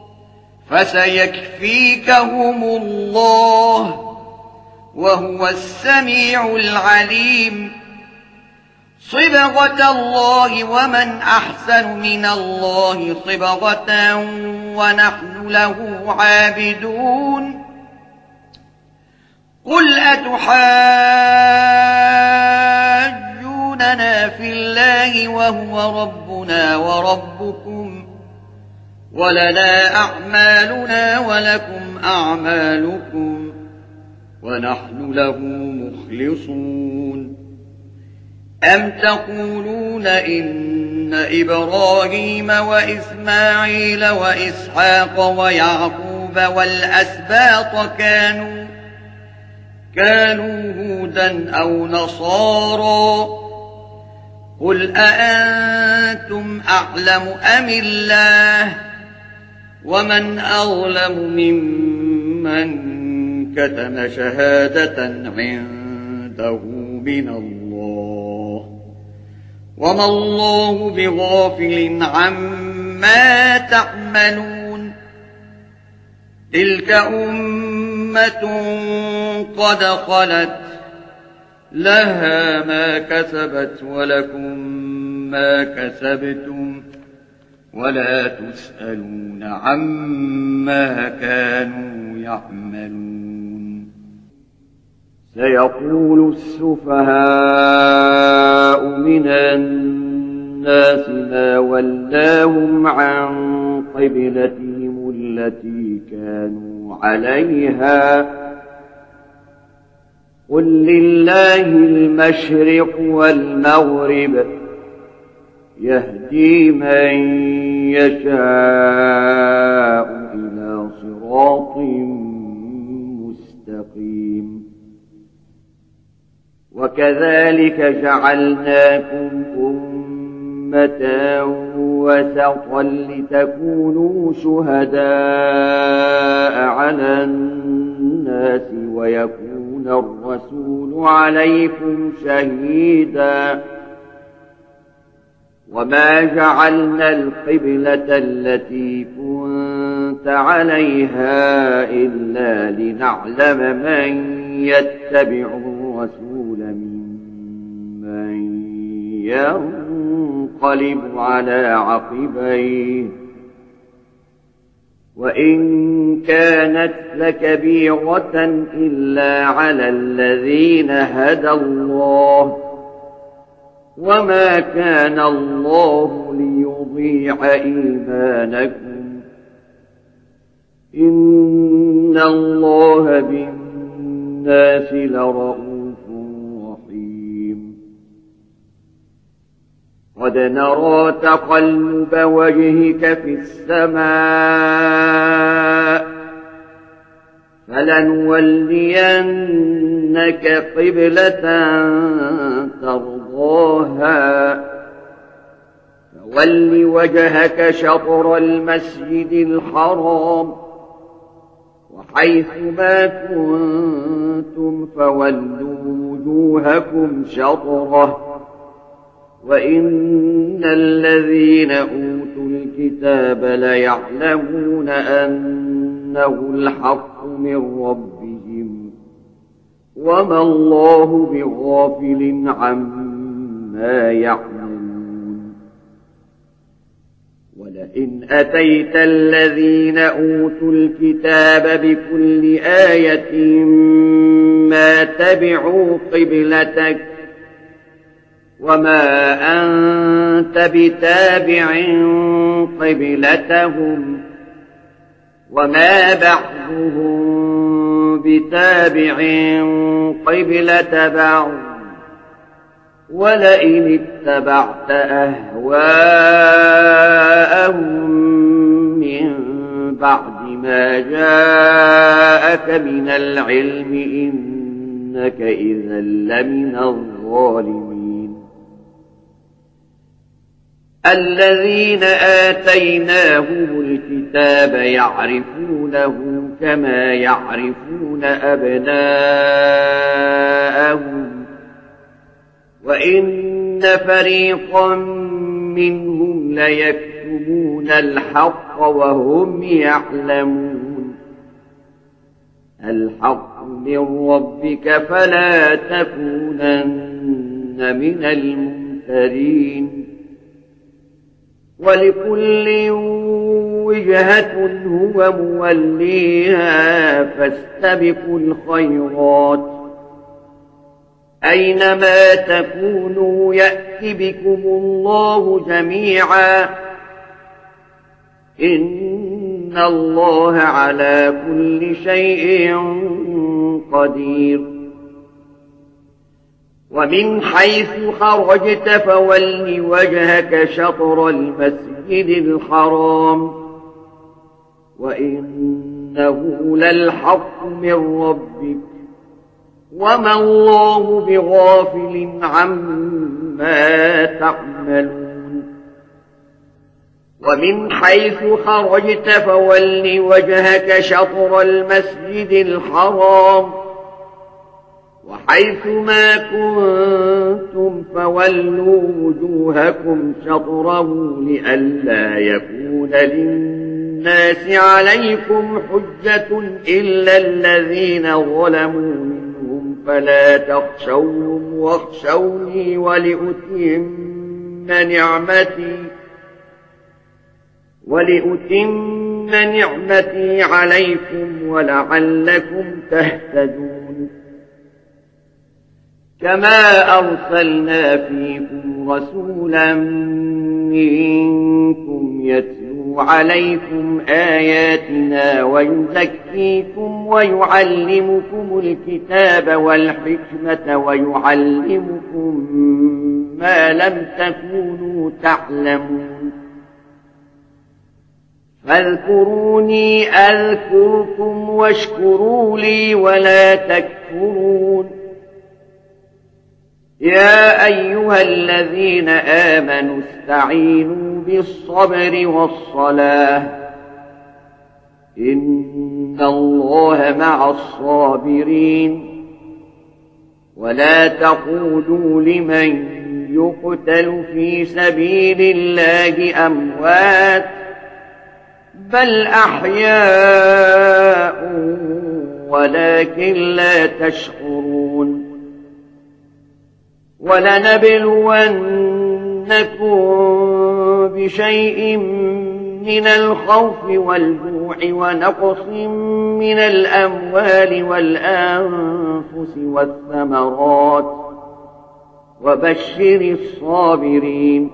فسيكفيكهم الله وهو السميع العليم صبغة الله ومن أحسن من الله صبغة ونحن له عابدون قل أتحاجوننا في الله وهو ربنا وربكم ولنا أعمالنا ولكم أعمالكم ونحن له مخلصون أم تقولون إن إبراهيم وإسماعيل وإسحاق ويعقوب والأسباط كانوا هودا أو نصارى قل أأنتم أعلم أم الله ومن أظلم ممن كتم شهادة عنده من الله وما الله بغافل عما تعملون تلك أمة قد خلت لها ما كسبت ولكم ما كسبتم ولا تسألون عما كانوا يعملون سيقول السفهاء من الناس ما ولاهم عن قبلتهم التي كانوا عليها قل لله المشرق والمغرب يهدي من يشاء إلى صراط مستقيم وكذلك جعلناكم أمة وسطا لتكونوا شهداء على الناس ويكون الرسول عليكم شهيدا وما جعلنا القبلة التي كنت عليها إلا لنعلم من يتبع الرسول ممن ينقلب على عقبيه وإن كانت لكبيرة إلا على الذين هدى الله وما كان الله ليضيع إيمانكم إن الله بالناس لرءوف رحيم قد نرى تقلب وجهك في السماء فلنولينك قبلة ترضاها فول وجهك شطر المسجد الحرام وحيث ما كنتم فولوا وجوهكم شطره وإن الذين أوتوا الكتاب ليعلمون أنه الحق من ربهم وما الله بغافل عما يعملون ولئن أتيت الذين أوتوا الكتاب بكل آية ما تبعوا قبلتك وما أنت بتابع قبلتهم وما بعضهم بتابع قبلة بعض ولئن اتبعت أهواءهم من بعد ما جاءك من العلم إنك إذا لمن الظالمين. الذين آتيناهم الكتاب يعرفونه كما يعرفون أبناءهم وإن فريقا منهم ليكتمون الحق وهم يعلمون. الحق من ربك فلا تكونن من الممترين. ولكل وجهة هو موليها فاستبقوا الخيرات أينما تكونوا يأت بكم الله جميعا إن الله على كل شيء قدير. ومن حيث خرجت فول وجهك شطر المسجد الحرام وإنه للحق من ربك وما الله بغافل عما تعملون. ومن حيث خرجت فول وجهك شطر المسجد الحرام وحيث ما كنتم فولوا وجوهكم شطره لئلا يكون للناس عليكم حجة إلا الذين ظلموا منهم فلا تخشوهم واخشوني ولأتم نعمتي عليكم ولعلكم تهتدون. كما أرسلنا فيكم رسولا منكم يتلو عليكم آياتنا ويزكيكم ويعلمكم الكتاب والحكمة ويعلمكم ما لم تكونوا تعلمون. فاذكروني أذكركم واشكروا لي ولا تكفرون. يا أيها الذين آمنوا استعينوا بالصبر والصلاة إن الله مع الصابرين. ولا تقولوا لمن يقتل في سبيل الله أموات بل أحياء ولكن لا تشعرون. ولنبلونكم بشيء من الخوف والجوع ونقص من الأموال والأنفس والثمرات وبشر الصابرين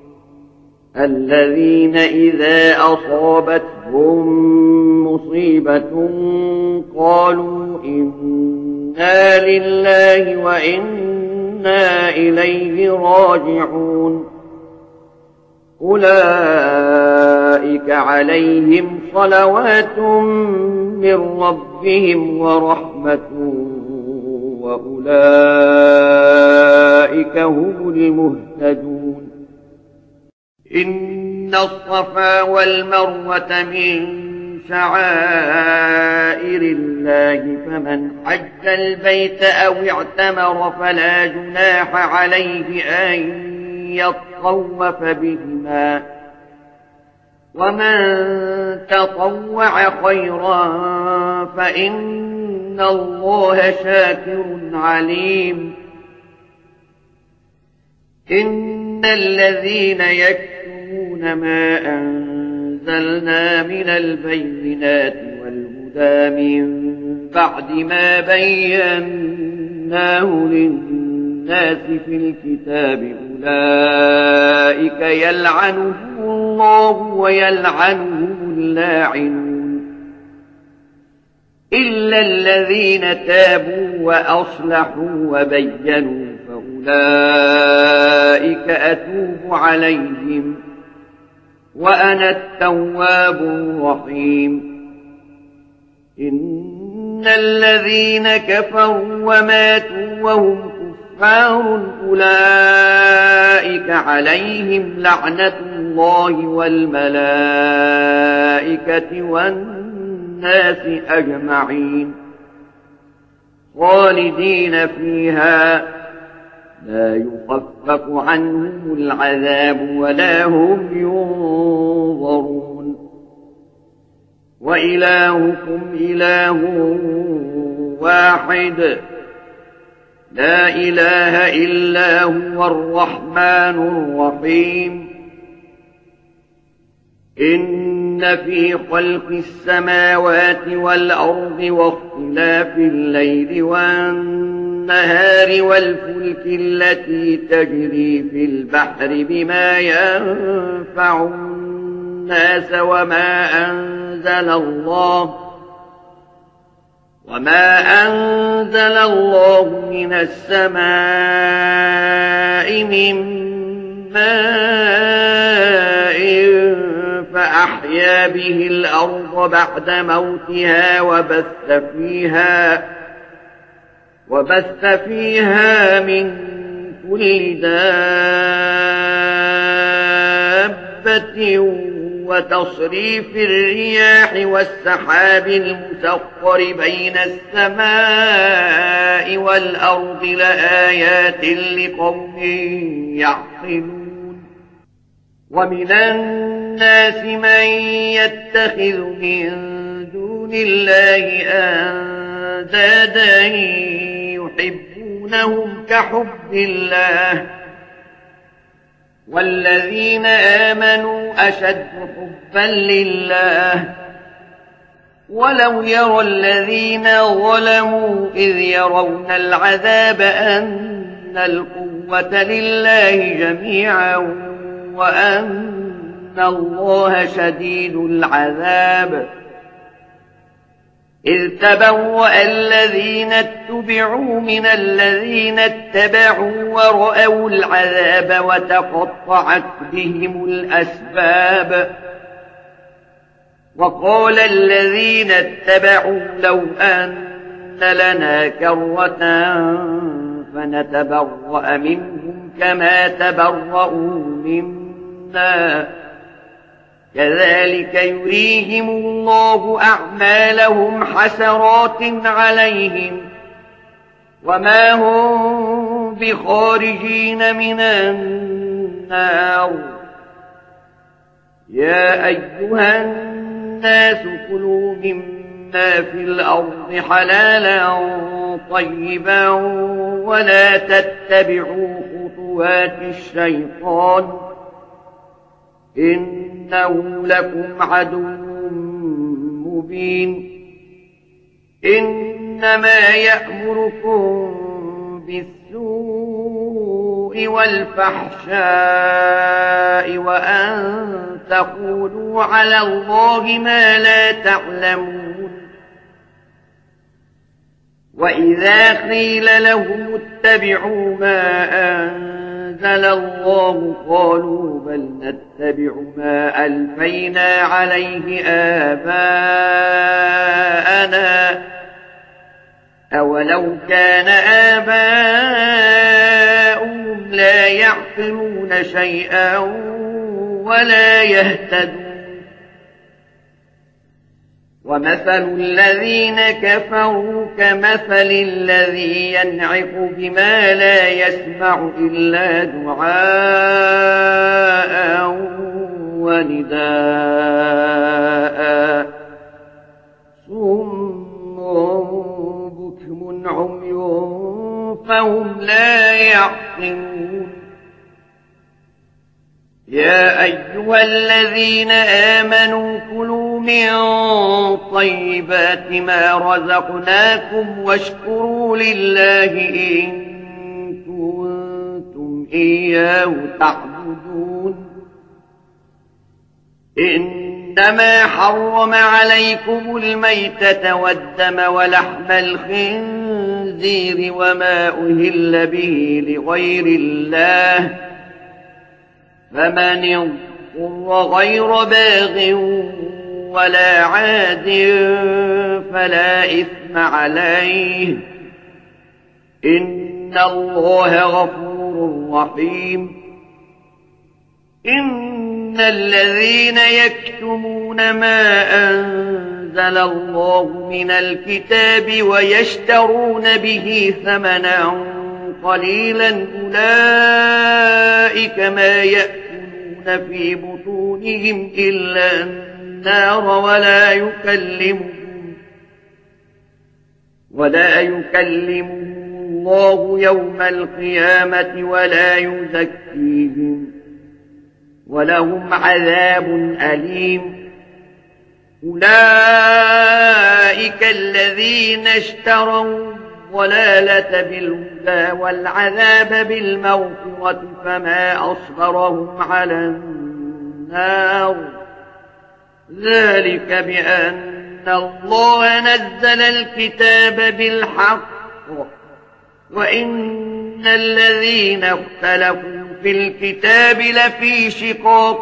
الذين إذا أصابتهم مصيبة قالوا إنا لله وإنا إليه راجعون. أولئك عليهم صلوات من ربهم ورحمة وأولئك هم المهتدون. إن الصفا والمروة من شعائر الله فمن حج البيت أو اعتمر فلا جناح عليه أن يطوف بهما ومن تطوع خيرا فإن الله شاكر عليم. إن الذين يكتمون ما أنزلنا من البينات والهدى من بعد ما بيناه للناس في الكتاب أولئك يلعنهم الله ويلعنهم اللاعنون إلا الذين تابوا وأصلحوا وبينوا فأولئك أولئك أتوب عليهم وأنا التواب الرحيم. إن الذين كفروا وماتوا وهم كفار أولئك عليهم لعنة الله والملائكة والناس أجمعين خالدين فيها لا يخفف عنهم العذاب ولا هم ينظرون. وإلهكم إله واحد لا إله إلا هو الرحمن الرحيم. إن في خلق السماوات والأرض واختلاف الليل والنهار والفلك التي تجري في البحر بما ينفع الناس وما أنزل الله من السماء من ماء فأحيا به الأرض بعد موتها وبث فيها من كل دابة وتصريف الرياح والسحاب المسخر بين السماء والأرض لآيات لقوم يعقلون. ومن الناس من يتخذ من دون الله أندادا يحبونهم كحب الله والذين آمنوا أشد حبا لله. ولو يرى الذين ظلموا إذ يرون العذاب أن القوة لله جميعا وأن الله شديد العذاب. إذ تبوأ الذين اتبعوا من الذين اتبعوا ورأوا العذاب وتقطعت بهم الأسباب. وقال الذين اتبعوا لو أن لنا كرة فنتبرأ منهم كما تبرؤوا منا كذلك يريهم الله أعمالهم حسرات عليهم وما هم بخارجين من النار. يا أيها الناس كلوا مما في الأرض حلالا طيبا ولا تتبعوا خطوات الشيطان إنه لكم عدو مبين. إنما يأمركم بالسوء والفحشاء وأن تقولوا على الله ما لا تعلمون. وإذا قيل لهم اتبعوا ما أنزل الله قالوا بل نتبع ما ألفينا عليه آباءنا أولو كان آباؤهم لا يعقلون شيئا ولا يهتدون. ومثل الذين كفروا كمثل الذي ينعق بما لا يسمع إلا دعاء ونداء صم بكم عمي فهم لا يعقلون. يا أيها الذين آمنوا كلوا من طيبات ما رزقناكم واشكروا لله إن كنتم إياه تعبدون. إنما حرم عليكم الميتة والدم ولحم الخنزير الخنزير وما أهل به لغير الله فمن اضطر غير باغ ولا عاد فلا إثم عليه إن الله غفور رحيم إن الذين يكتمون ما أنزل الله من الكتاب ويشترون به ثمنا قليلا أولئك ما يأكلون في بطونهم إلا النار ولا يكلمهم الله يوم القيامة ولا يزكيهم ولهم عذاب أليم أولئك الذين اشتروا الضلالة بالهدى والعذاب بالمغفرة فما أصبرهم على النار ذلك بأن الله نزل الكتاب بالحق وإن الذين اختلفوا في الكتاب لفي شقاق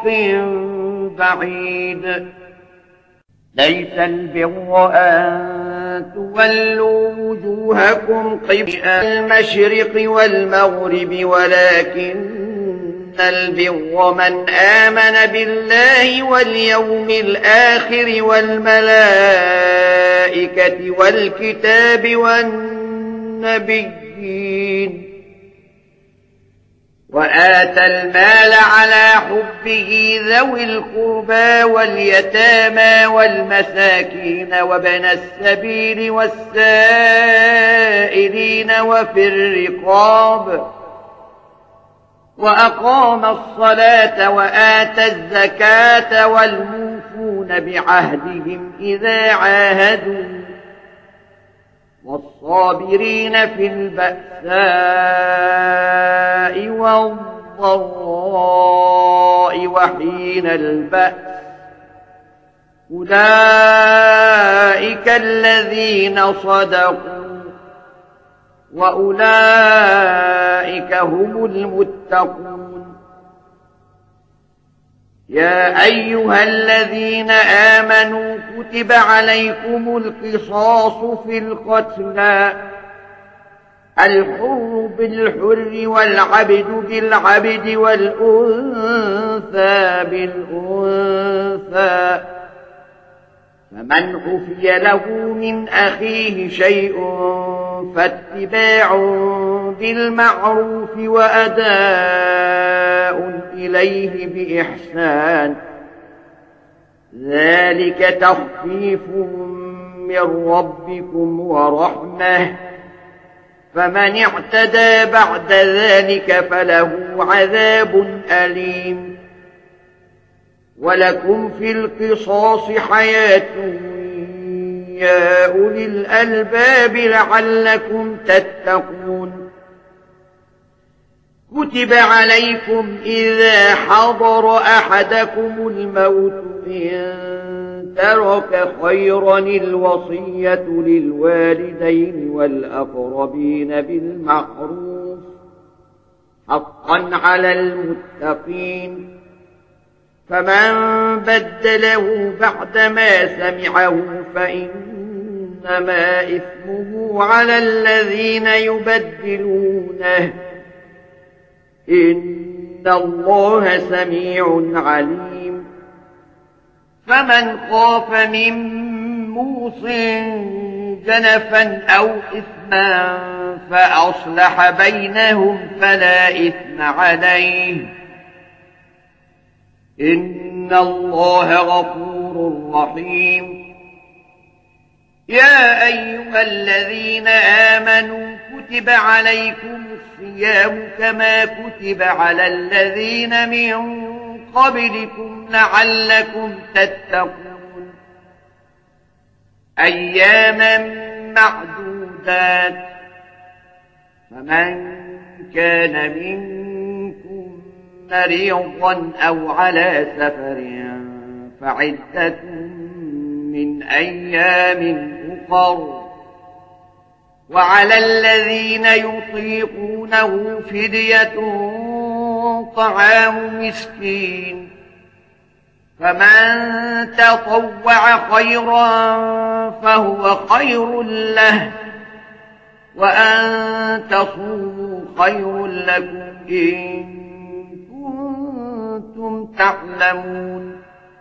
بعيد ليس البر أن تولوا وجوهكم قبل المشرق والمغرب ولكن البر من آمن بالله واليوم الآخر والملائكة والكتاب والنبيين وآتى المال على حبه ذوي القربى واليتامى والمساكين وابن السبيل والسائلين وفي الرقاب وأقام الصلاة وآتى الزكاة والموفون بعهدهم إذا عاهدوا والصابرين في البأساء والضراء وحين البأس أولئك الذين صدقوا وأولئك هم المتقون يا أيها الذين آمنوا كتب عليكم القصاص في القتلى الحر بالحر والعبد بالعبد والأنثى بالأنثى فمن عفي له من أخيه شيء فاتباع بالمعروف وأداء إليه بإحسان ذلك تخفيف من ربكم ورحمة فمن اعتدى بعد ذلك فله عذاب أليم ولكم في القصاص حياة يا أولي الألباب لعلكم تتقون كتب عليكم إذا حضر أحدكم الموت إن ترك خيرا الوصية للوالدين والأقربين بالمعروف حقا على المتقين فمن بدله بعدما سمعه فإنما إثمه على الذين يبدلونه إن الله سميع عليم فمن خاف من موص جنفا أو إثما فأصلح بينهم فلا إثم عليه إن الله غفور رحيم يا أيها الذين آمنوا كتب عليكم الصيام كما كتب على الذين من قبلكم لعلكم تتقون أياما معدودات فمن كان منكم مريضا أو على سفر فعدة من أيام أخر وعلى الذين يطيقونه فدية طعام مسكين، فمن تطوع خيرا فهو خير له، وأن تصوموا خير لكم إن كنتم تعلمون.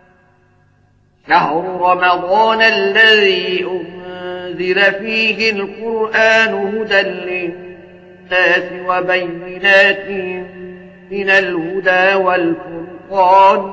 شهر رمضان الذي أنزل فيه القرآن هدى للناس وبينات من الهدى والفرقان،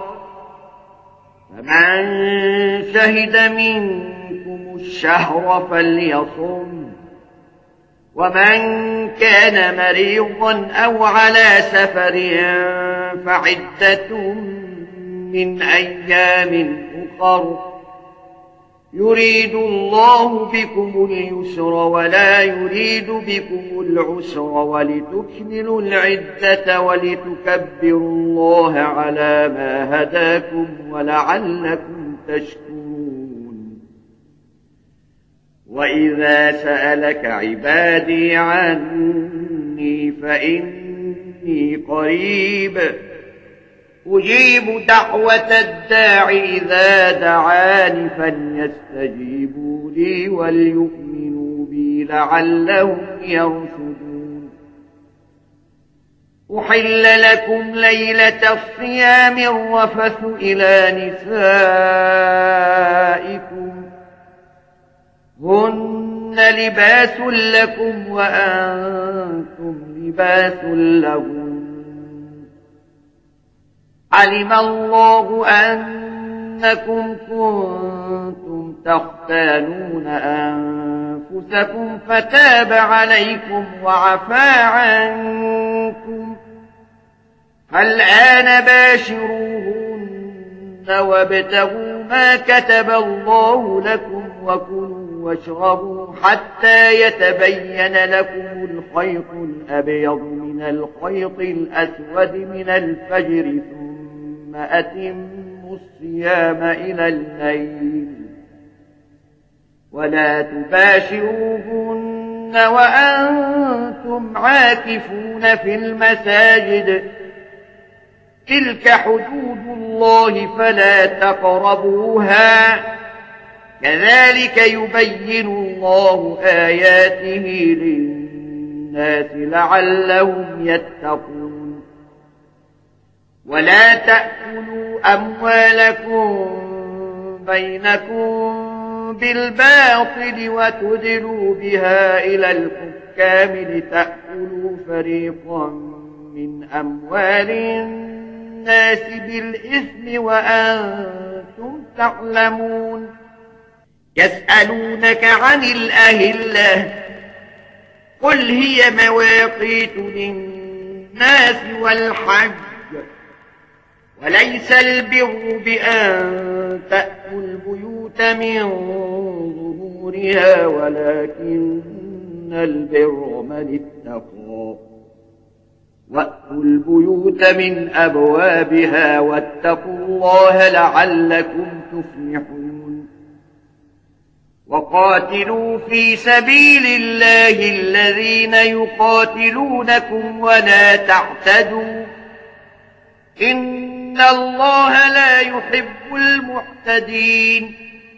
فمن شهد منكم الشهر فليصم، ومن كان مريضا أو على سفر فعدة من أيام أخر، يريد الله بكم اليسر ولا يريد بكم العسر، ولتكملوا العدة ولتكبروا الله على ما هداكم ولعلكم تشكرون. وإذا سألك عبادي عني فإني قريب أجيب دعوة الداع إذا دعاني، فليستجيبوا لي وليؤمنوا بي لعلهم يرشدون. أحل لكم ليلة الصيام الرفث إلى نسائكم، هن لباس لكم وأنتم لباس لهم، علم الله أنكم كنتم تختانون أنفسكم فتاب عليكم وعفى عنكم، فالآن باشروهن وابتغوا ما كتب الله لكم، وكلوا واشربوا حتى يتبين لكم الخيط الأبيض من الخيط الأسود من الفجر، ثم أتموا الصيام إلى الليل، ولا تباشروهن وأنتم عاكفون في المساجد، تلك حدود الله فلا تقربوها، كذلك يبين الله آياته للناس لعلهم يتقون. ولا تأكلوا أموالكم بينكم بالباطل وتدلوا بها إلى الحكام لتأكلوا فريقا من أموال الناس بالإثم وأنتم تعلمون. يسألونك عن الأهلة، قل هي مواقيت للناس والحج، وليس البر بأن تأتوا البيوت من ظهورها، ولكن البر من اتقى، وأتوا البيوت من أبوابها، واتقوا الله لعلكم تفلحون. وقاتلوا في سبيل الله الذين يقاتلونكم ولا تعتدوا، إن الله لا يحب المعتدين.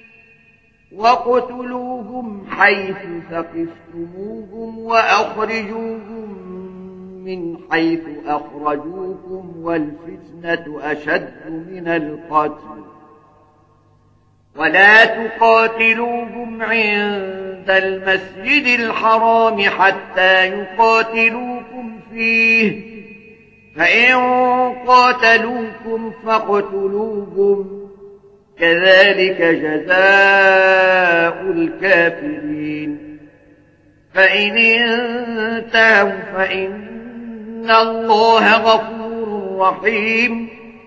وقتلوهم حيث ثقفتموهم وأخرجوهم من حيث أخرجوكم، والفتنة أشد من القتل، ولا تقاتلوهم عند المسجد الحرام حتى يقاتلوكم فيه، فإن قاتلوكم فاقتلوهم، كذلك جزاء الكافرين. فإن انتهوا فإن الله غفور رحيم.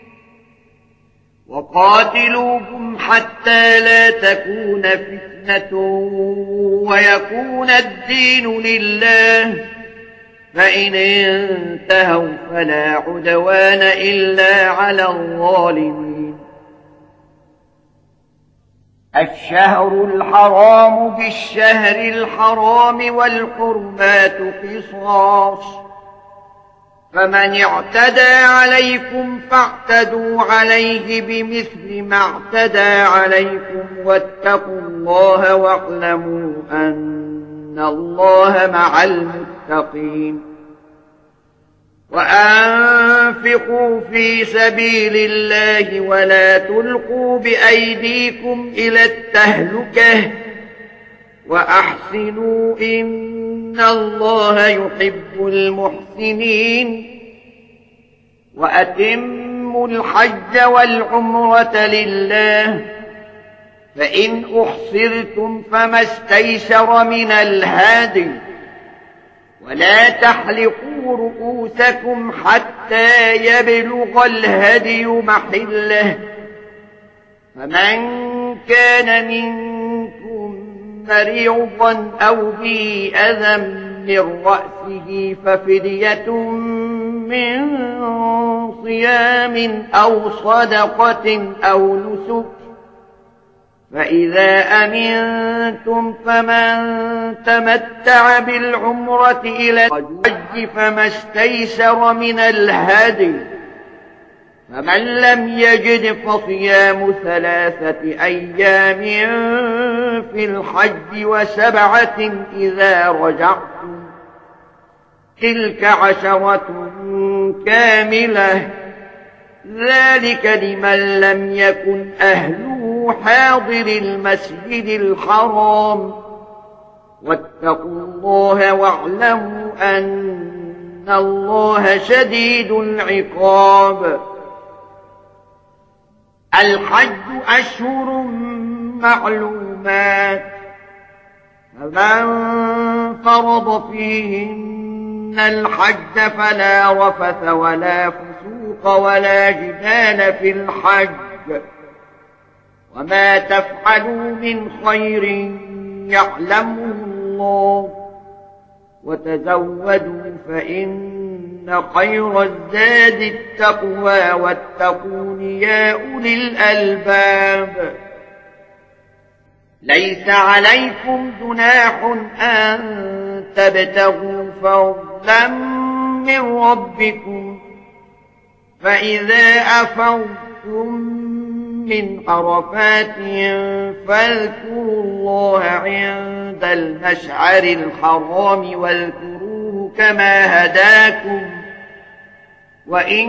وقاتلوهم حتى لا تكون فتنة ويكون الدين لله، فإن انتهوا فلا عدوان إلا على الظالمين. الشهر الحرام بالشهر الحرام والحرمات قصاص، فمن اعتدى عليكم فاعتدوا عليه بمثل ما اعتدى عليكم، واتقوا الله واعلموا أن الله مع المتقين. وأنفقوا في سبيل الله ولا تلقوا بأيديكم إلى التهلكة وأحسنوا إن الله يحب المحسنين. وأتموا الحج والعمرة لله، فإن أحصرتم فما استيسر من الهدي، ولا تحلقوا رؤوسكم حتى يبلغ الهدي محله، فمن كان منكم مريضا أو به أذى من رأسه ففدية من صيام أو صدقة أو نسك، فإذا أمنتم فمن تمتع بالعمرة إلى الحج فما استيسر من الهدي، فمن لم يجد فصيام 3 أيام في الحج و7 إذا رجعتم، تلك 10 كاملة، ذلك لمن لم يكن أهله حاضر المسجد الحرام. واتقوا الله واعلموا أن الله شديد العقاب. الحج أشهر معلومات، فمن فرض فيهن الحج فلا رفث ولا فسوق ولا جدال في الحج، وما تفعلوا من خير يعلمه الله، وتزودوا فإن خير الزاد التقوى، واتقون يا أولي الألباب. ليس عليكم جناح أن تبتغوا فضلا من ربكم، فإذا أفضتم من عرفات فاذكروا الله عند المشعر الحرام واذكروه كما هداكم، وإن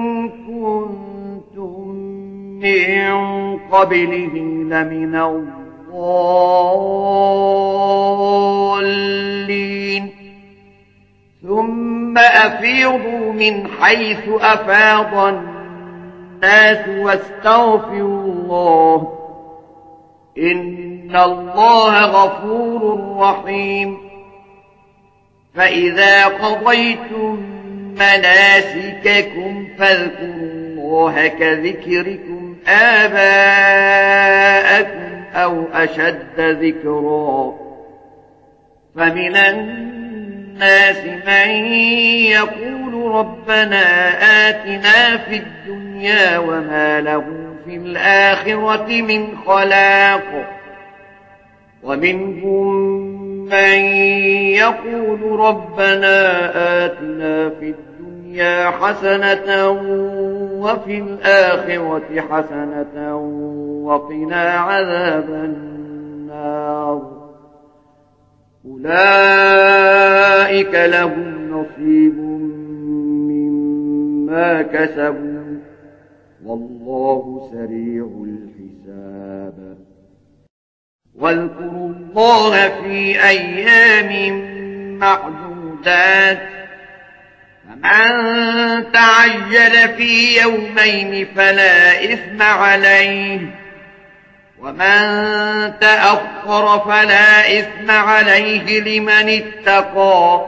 كنتم من قبله لمن الضالين. ثم أفيضوا من حيث أفاض الناس واستغفروا الله، إن الله غفور رحيم. فإذا قضيتم مناسككم فاذكروا الله كذكركم آباءكم أو أشد ذكرا، فمن الناس من يقول ربنا آتنا في الدنيا وما له في الآخرة من خلاق، ومنهم من يقول ربنا آتنا في الدنيا حسنة وفي الآخرة حسنة وقنا عذاب النار. أولئك لهم نصيب مما كسبوا والله سريع الحساب. واذكروا الله في أيام معدودات، فمن تعجل في يومين فلا إثم عليه، ومن تأخر فلا إثم عليه لمن اتقى.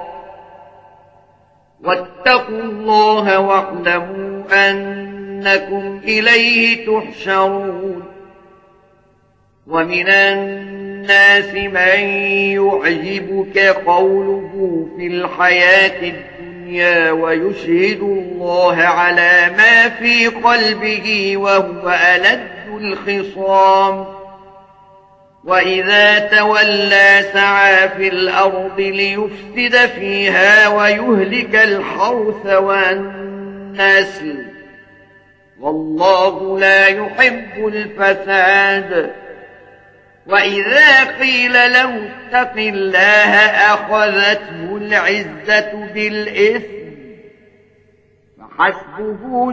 واتقوا الله واعلموا أنكم إليه تحشرون. ومن الناس من يعجبك قوله في الحياة الدنيا ويشهد الله على ما في قلبه وهو ألد الخصام، وإذا تولى سعى في الأرض ليفسد فيها ويهلك الحرث والنسل والله لا يحب الفساد وإذا قيل له اتق الله أخذته العزة بالإثم فحسبه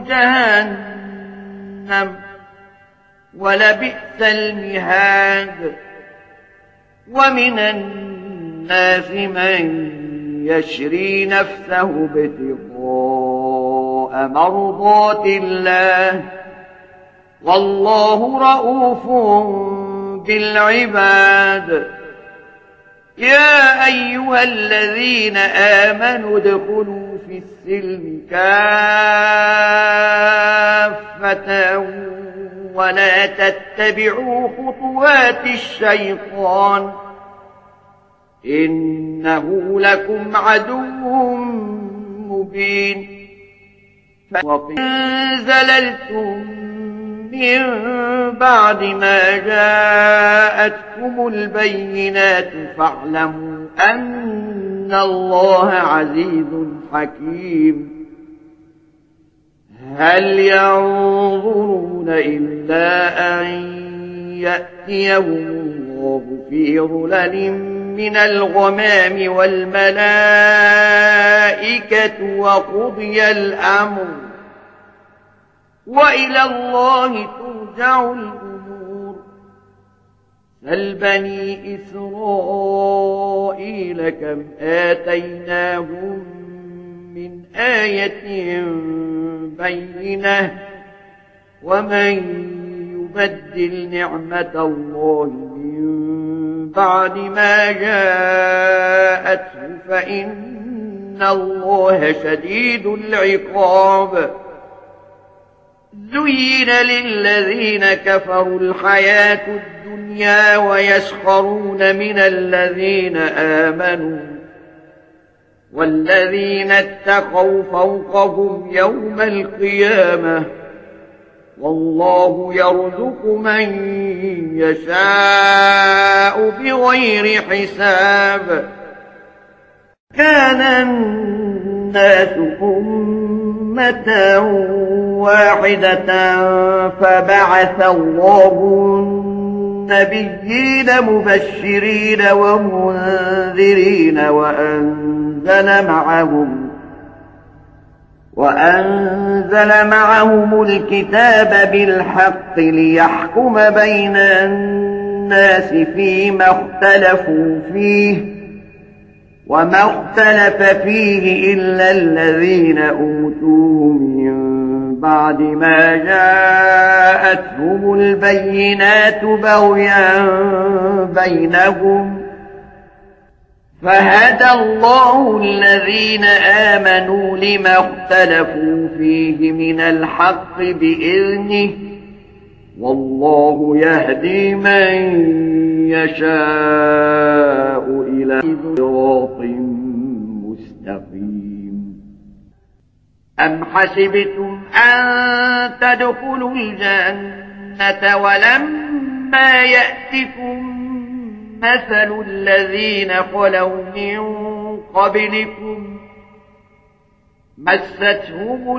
جهنم ولبئس المهاد ومن الناس من يشري نفسه ابتغاء مرضات الله والله رؤوف بالعباد يا أيها الذين آمنوا ادخلوا في السلم كافة ولا تتبعوا خطوات الشيطان إنه لكم عدو مبين فإن زللتم من بعد ما جاءتكم البينات فاعلموا أن الله عزيز حكيم هل ينظرون إلا أن يأتيهم الله في ظلل من الغمام والملائكة وقضي الأمر وإلى الله ترجع الأمور سل بني إسرائيل كم آتيناهم من آية بينة ومن يبدل نعمة الله من بعد ما جاءته فإن الله شديد العقاب زين للذين كفروا الحياة الدنيا ويسخرون من الذين آمنوا والذين اتقوا فوقهم يوم القيامة والله يرزق من يشاء بغير حساب كان الناس أمة واحدة فبعث الله النبيين مبشرين ومنذرين وأنزل معهم الكتاب بالحق ليحكم بين الناس فيما اختلفوا فيه وما اختلف فيه إلا الذين أوتوه من بعد ما جاءتهم البينات بغيا بينهم فهدى الله الذين آمنوا لما اختلفوا فيه من الحق بإذنه والله يهدي من يشاء إلى صراط مستقيم أم حسبتم أن تدخلوا الجنة ولما يأتكم مثل الذين خلوا من قبلكم مستهم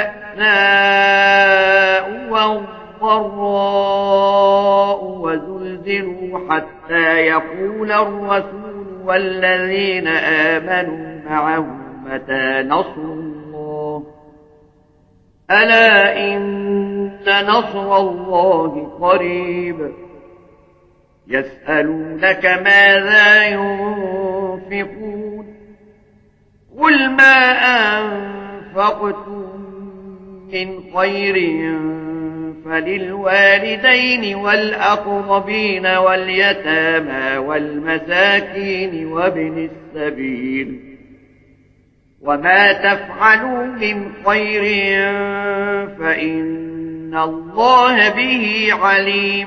البأساء والضراء وزلزلوا حتى يقول الرسول والذين آمنوا معه متى نصر الله ألا إن نصر الله قريب يسألونك ماذا ينفقون قل ما أنفقتم من خير فللوالدين والأقربين واليتامى والمساكين وابن السبيل وما تفعلوا من خير فإن الله به عليم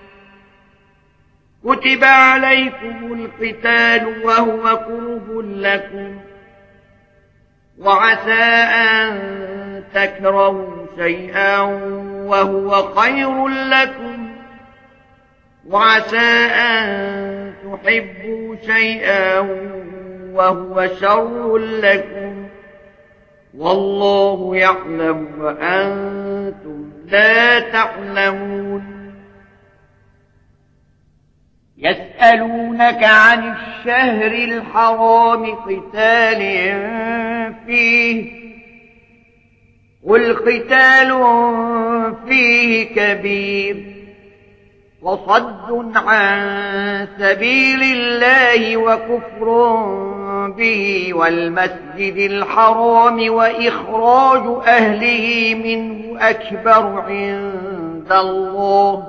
كتب عليكم القتال وهو كره لكم وعسى أن تكرهوا شيئا وهو خير لكم وعسى أن تحبوا شيئا وهو شر لكم والله يعلم وأنتم لا تعلمون. يسألونك عن الشهر الحرام قتال فيه قل قتال فيه كبير وصد عن سبيل الله وكفر به والمسجد الحرام وإخراج أهله منه أكبر عند الله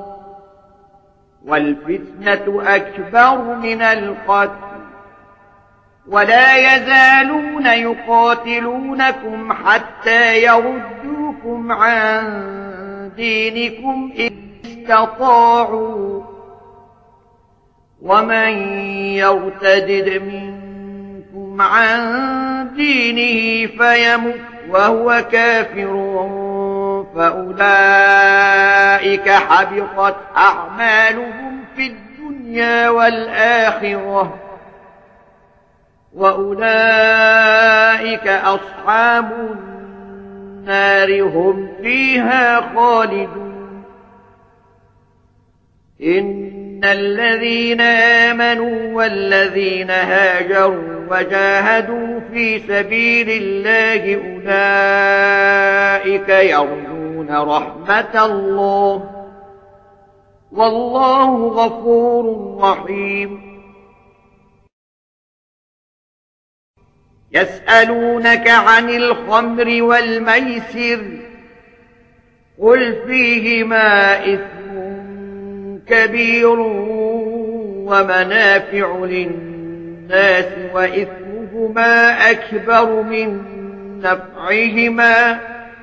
والفتنة أكبر من القتل ولا يزالون يقاتلونكم حتى يردوكم عن دينكم إن استطاعوا ومن يرتدد منكم عن دينه فيمت وهو كافر فأولئك حبطت أعمالهم في الدنيا والآخرة وأولئك أصحاب النار هم فيها خالدون. إن الذين آمنوا والذين هاجروا وجاهدوا في سبيل الله أولئك يرجون رحمة الله والله غفور رحيم. يسألونك عن الخمر والميسر قل فيهما إثم كبير ومنافع للناس وإثمهما أكبر من نفعهما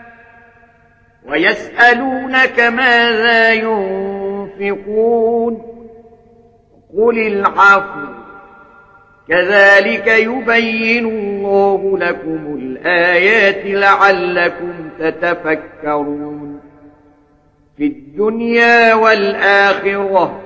ويسألونك ماذا ينفقون قل العفو كذلك يبين الله لكم الآيات لعلكم تتفكرون في الدنيا والآخرة.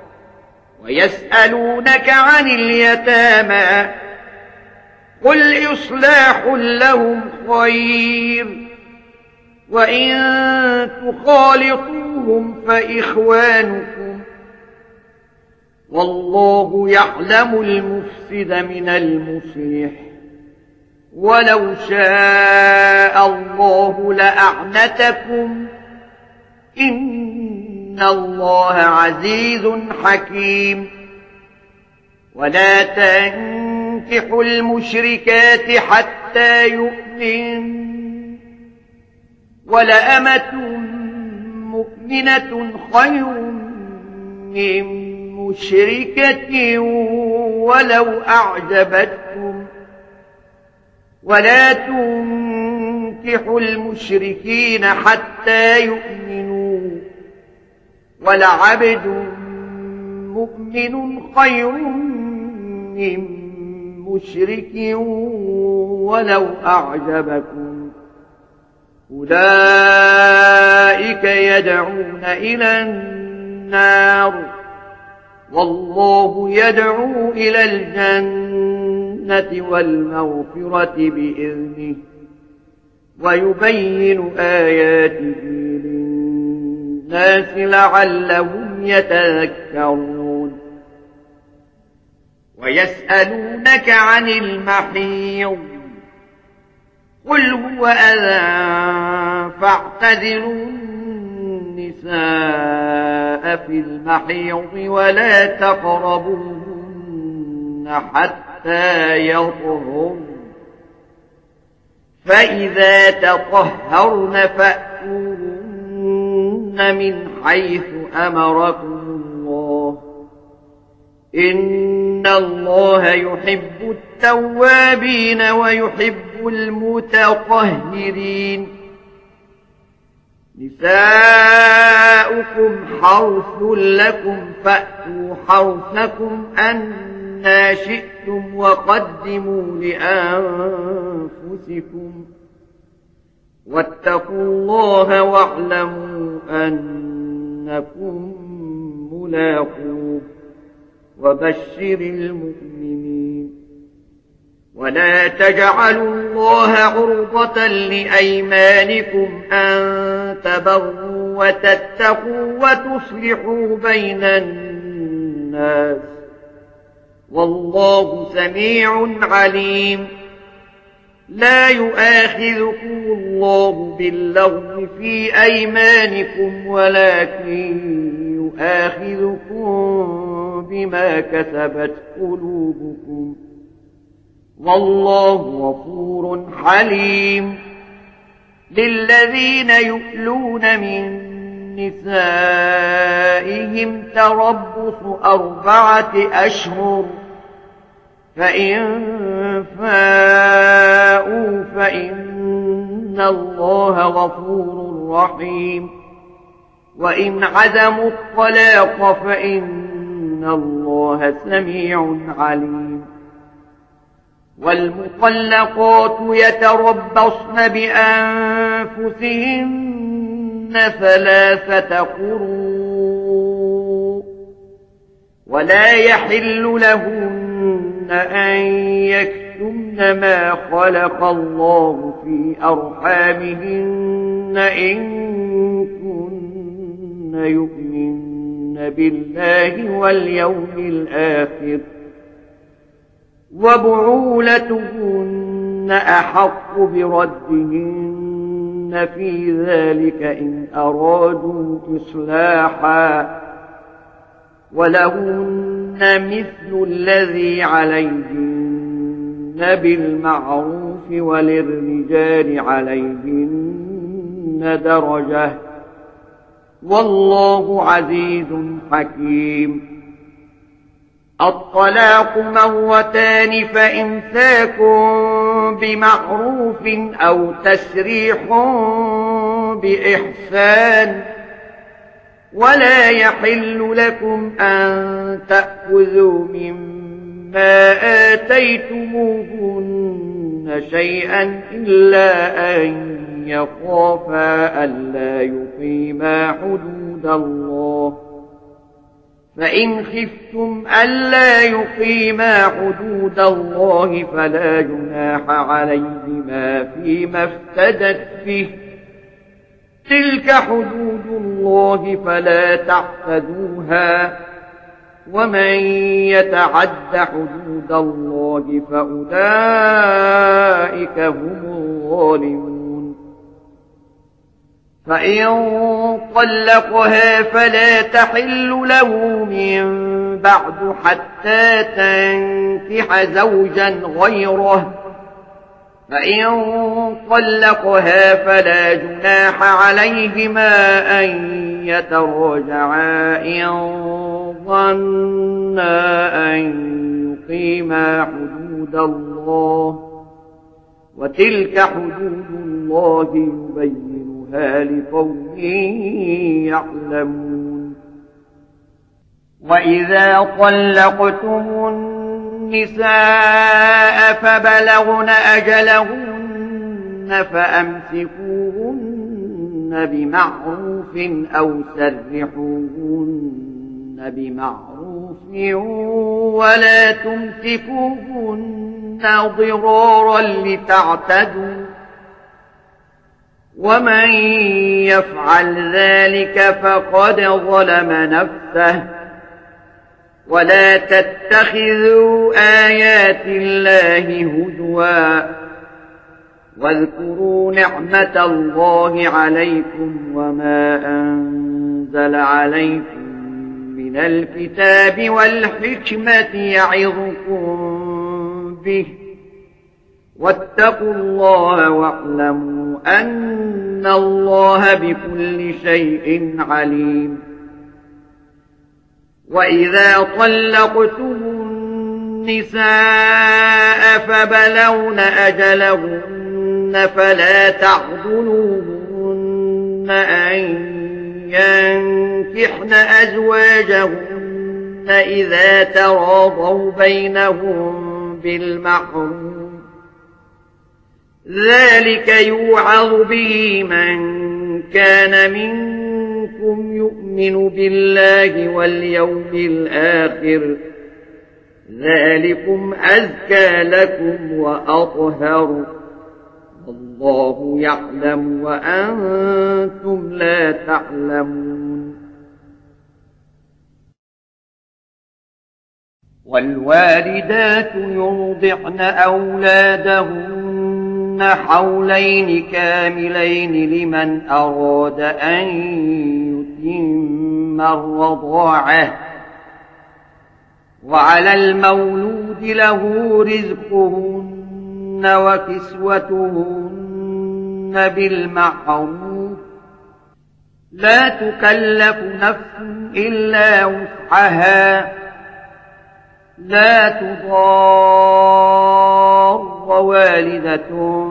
ويسألونك عن اليتامى قل إصلاح لهم خير وإن تخالطوهم فإخوانكم والله يعلم المفسد من المصلح ولو شاء الله لأعنتكم إن الله عزيز حكيم. ولا تنكحوا المشركات حتى يؤمن ولأمة مؤمنة خير من مشركة ولو أعجبتكم ولا تنكحوا المشركين حتى يؤمنوا ولعبد مؤمن خير من مشرك ولو أعجبكم أولئك يدعون إلى النار والله يدعو إلى الجنة والمغفرة بإذنه ويبين آياته للناس لعلهم يتذكرون. ويسألونك عن المحيض قل هو أذى فاعتزلوا النساء في المحيض ولا تقربوهن حتى يطهرن فإذا تطهرن فأتوهن من حيث أمركم الله إن الله يحب التوابين ويحب المتطهرين. نساؤكم حرث لكم فأتوا حرثكم أنى شئتم وقدموا لأنفسكم واتقوا الله واعلموا أنكم يلاقوه وبشر المؤمنين. ولا تجعلوا الله عرضة لأيمانكم أن تبروا وتتقوا وتصلحوا بين الناس والله سميع عليم. لا يؤاخذكم الله باللغو في أيمانكم ولكن يؤاخذكم بما كسبت قلوبكم والله غفور حليم. للذين يؤلون من نسائهم تربص 4 أشهر فإن فاءوا فإن الله غفور رحيم. وإن عزموا الطلاق فإن الله سميع عليم. والمطلقات يتربصن بأنفسهن 3 قروء ولا يحل لهن أن يكتمن ما خلق الله في أرحامهن إن كن يؤمن بالله واليوم الآخر وبعولتهن أحق بردهن في ذلك إن أرادوا إصلاحا ولهن مثل الذي عليهن بالمعروف وللرجال عليهن درجة والله عزيز حكيم. الطلاق 2 فإمساك بمعروف أو تسريح بإحسان. ولا يحل لكم أن تأخذوا مما آتيتموهن شيئا إلا أن يخافا ألا يقيما حدود الله. فإن خفتم ألا يقيما حدود الله فلا جناح عليهما فيما افتدت به. تلك حدود الله فلا تعتدوها ومن يتعد حدود الله فأولئك هم الظالمون. فإن طلقها فلا تحل له من بعد حتى تنكح زوجا غيره. فإن طلقها فلا جناح عليهما أن يتراجعا إن ظنا أن يقيما حدود الله وتلك حدود الله يبينها لقوم يعلمون. وإذا طلقتم النساء فبلغن أجلهن فأمسكوهن بمعروف أو سرحوهن بمعروف ولا تمسكوهن ضرارا لتعتدوا ومن يفعل ذلك فقد ظلم نفسه. ولا تتخذوا آيات الله هزوا واذكروا نعمة الله عليكم وما أنزل عليكم من الكتاب والحكمة يعظكم به واتقوا الله واعلموا أن الله بكل شيء عليم. وإذا طلقتم النساء فبلغن أجلهن فلا تعضلوهن أن ينكحن أزواجهن إذا تراضوا بينهم بالمعروف ذلك يوعظ به من كان منكم منكم يؤمن بالله واليوم الآخر ذلكم أزكى لكم وأطهر والله يعلم وأنتم لا تعلمون والوالدات يرضعن أولادهن حولين كاملين لمن أراد أن يتم الرضاعة وعلى المولود له رزقهن وكسوتهن بالمعروف لا تكلف نفس إلا وسعها لا تضار والدة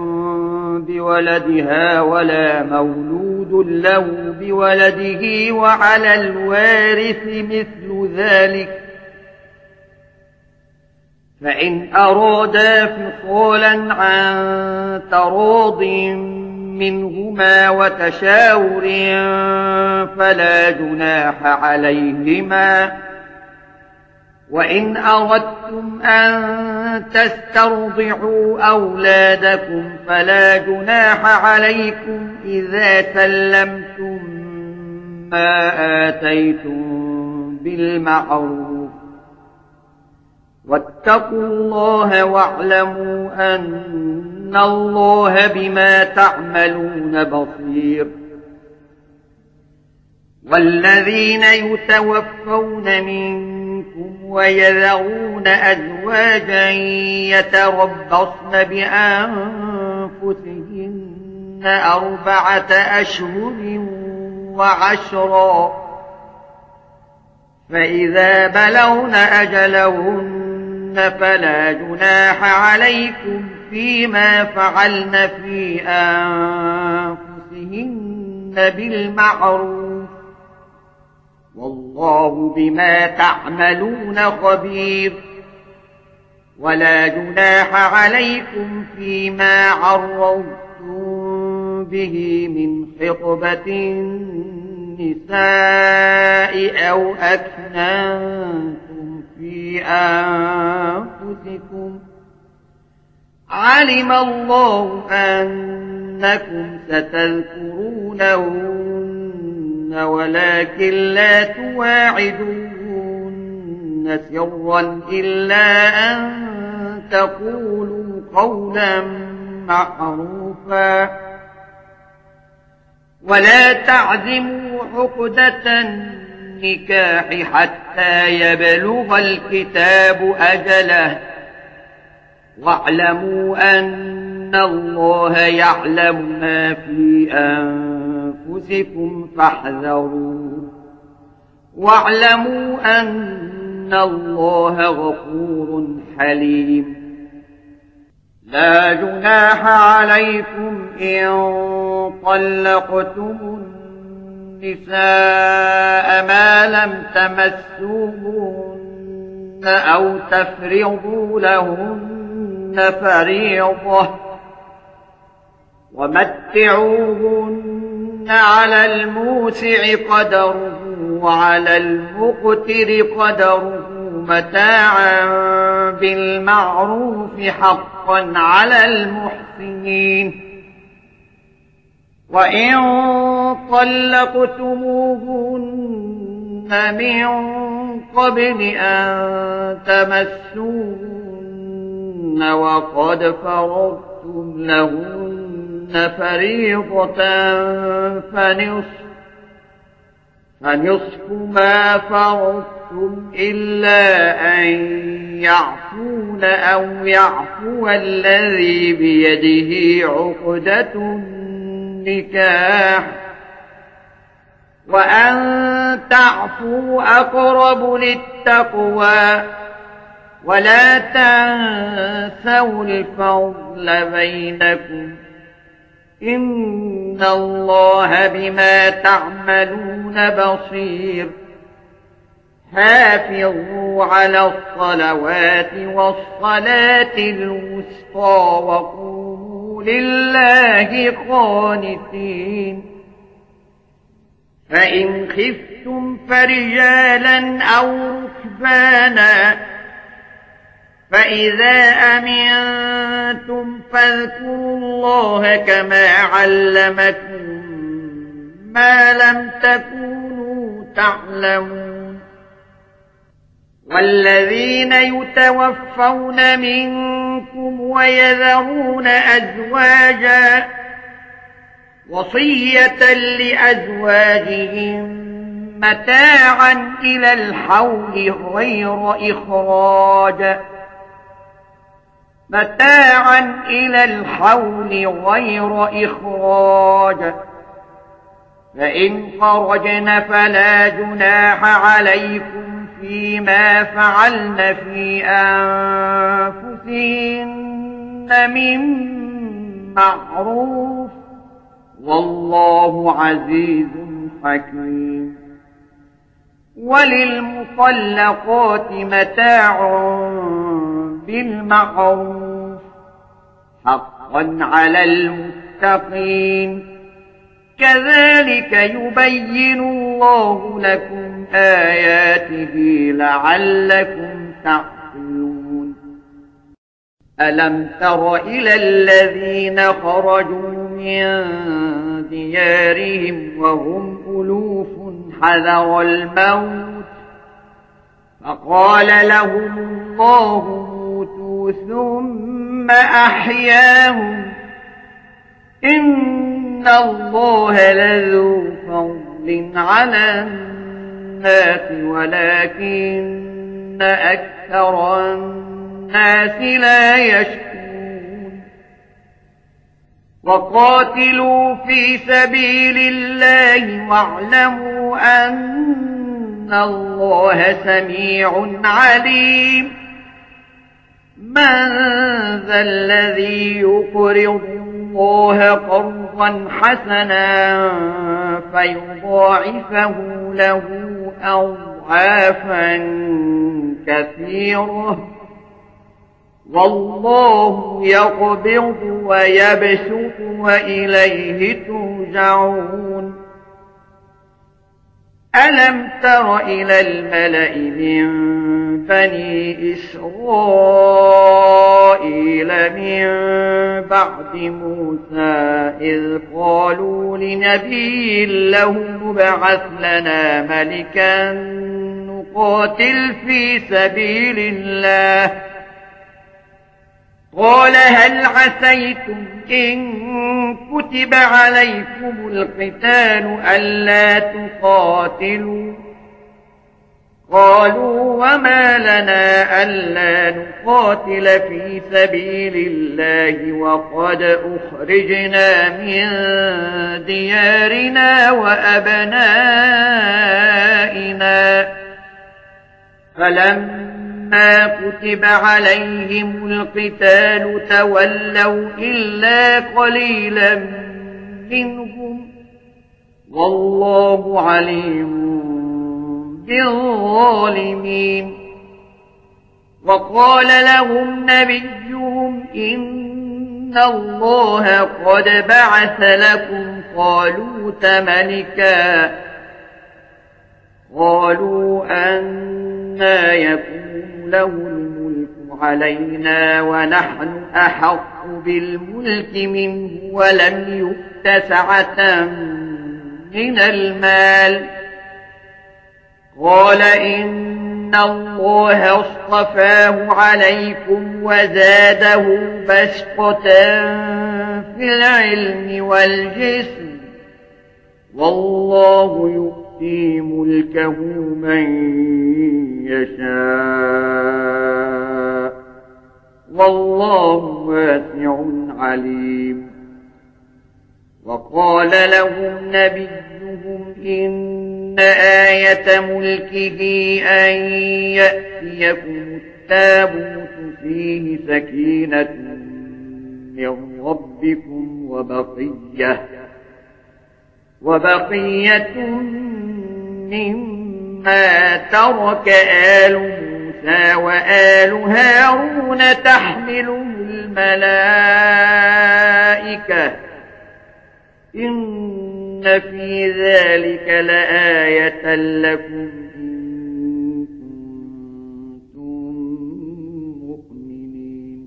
بولدها ولا مولود له بولده وعلى الوارث مثل ذلك فإن أرادا فصالا عن تراض منهما وتشاور فلا جناح عليهما وإن أردتم أن تسترضعوا أولادكم فلا جناح عليكم إذا سلمتم ما آتيتم بالمعروف واتقوا الله واعلموا أن الله بما تعملون بصير والذين يتوفون منكم ويذرون أزواجا يتربصن بأنفسهن 4 أشهر وعشرا فإذا بلغن أجلهن فلا جناح عليكم فيما فعلن في أنفسهن بالمعروف والله بما تعملون خبير ولا جناح عليكم فيما عرضتم به من خطبة النساء أو أكننتم في أنفسكم علم الله أنكم ستذكرونهن ولكن لا تواعدوهن سرا إلا أن تقولوا قولا معروفا ولا تعزموا عقدة النكاح حتى يبلغ الكتاب أجله واعلموا أن الله يعلم ما في أنفسكم فاحذروه واعلموا أن الله غفور حليم لا جناح عليكم إن طلقتم النساء ما لم تمسوهن أو تفرضوا لهن فريضة ومتعوهن على الموسع قدره وعلى المقتر قدره متاعا بالمعروف حقا على المحسنين وإن طلقتموهن من قبل أن تمسوهن وقد فرضتم لهن فريضة فنصف ما فرضتم إلا أن يعفون أو يعفو الذي بيده عقدة النكاح وأن تعفوا أقرب للتقوى ولا تنسوا الفضل بينكم إن الله بما تعملون بصير حافظوا على الصلوات والصلاة الوسطى وقوموا لله قانتين فإن خفتم فرجالا أو ركبانا فإذا أمنتم فاذكروا الله كما علمكم ما لم تكونوا تعلمون والذين يتوفون منكم ويذرون أزواجا وصية لأزواجهم متاعا إلى الحول غير إخراج فإن خرجن فلا جناح عليكم فيما فعلن في أنفسهن من معروف والله عزيز حكيم وللمطلقات متاع بالمعروف حقا على المتقين كذلك يبين الله لكم آياته لعلكم تعقلون ألم تر إلى الذين خرجوا من ديارهم وهم ألوف حذر الموت فقال لهم الله موتوا ثم أحياهم إن الله لذو فضل على الناس ولكن أكثر الناس لا يشكرون وقاتلوا في سبيل الله واعلموا أن الله سميع عليم من ذا الذي يقرض الله قرضا حسنا فيضاعفه له أضعافا كثيرة والله يقبض ويبسط وإليه ترجعون ألم تر إلى الملأ من بني إسرائيل من بعد موسى إذ قالوا لنبي له ابعث لنا ملكا نقاتل في سبيل الله قال هل عسيتم إن كتب عليكم القتال ألا تقاتلوا قالوا وما لنا ألا نقاتل في سبيل الله وقد أخرجنا من ديارنا وأبنائنا فلما كتب عليهم القتال تولوا إلا قليلا منهم والله عليم بالظالمين وقال لهم نبيهم إن الله قد بعث لكم طالوت ملكا قالوا أنى يكون له الملك علينا ونحن أحق بالملك منه ولم يؤت سعة من المال قال إن الله اصطفاه عليكم وزاده بسطة في العلم والجسم والله يؤتي ملكه من يشاء والله واسع عليم وقال لهم نبيهم إن آية ملكه أن يأتيكم التابوت فيه سكينة من ربكم وبقية مما ترك آل موسى وآل هارون تحمله الملائكة إن في ذلك لآية لكم إن كنتم مؤمنين.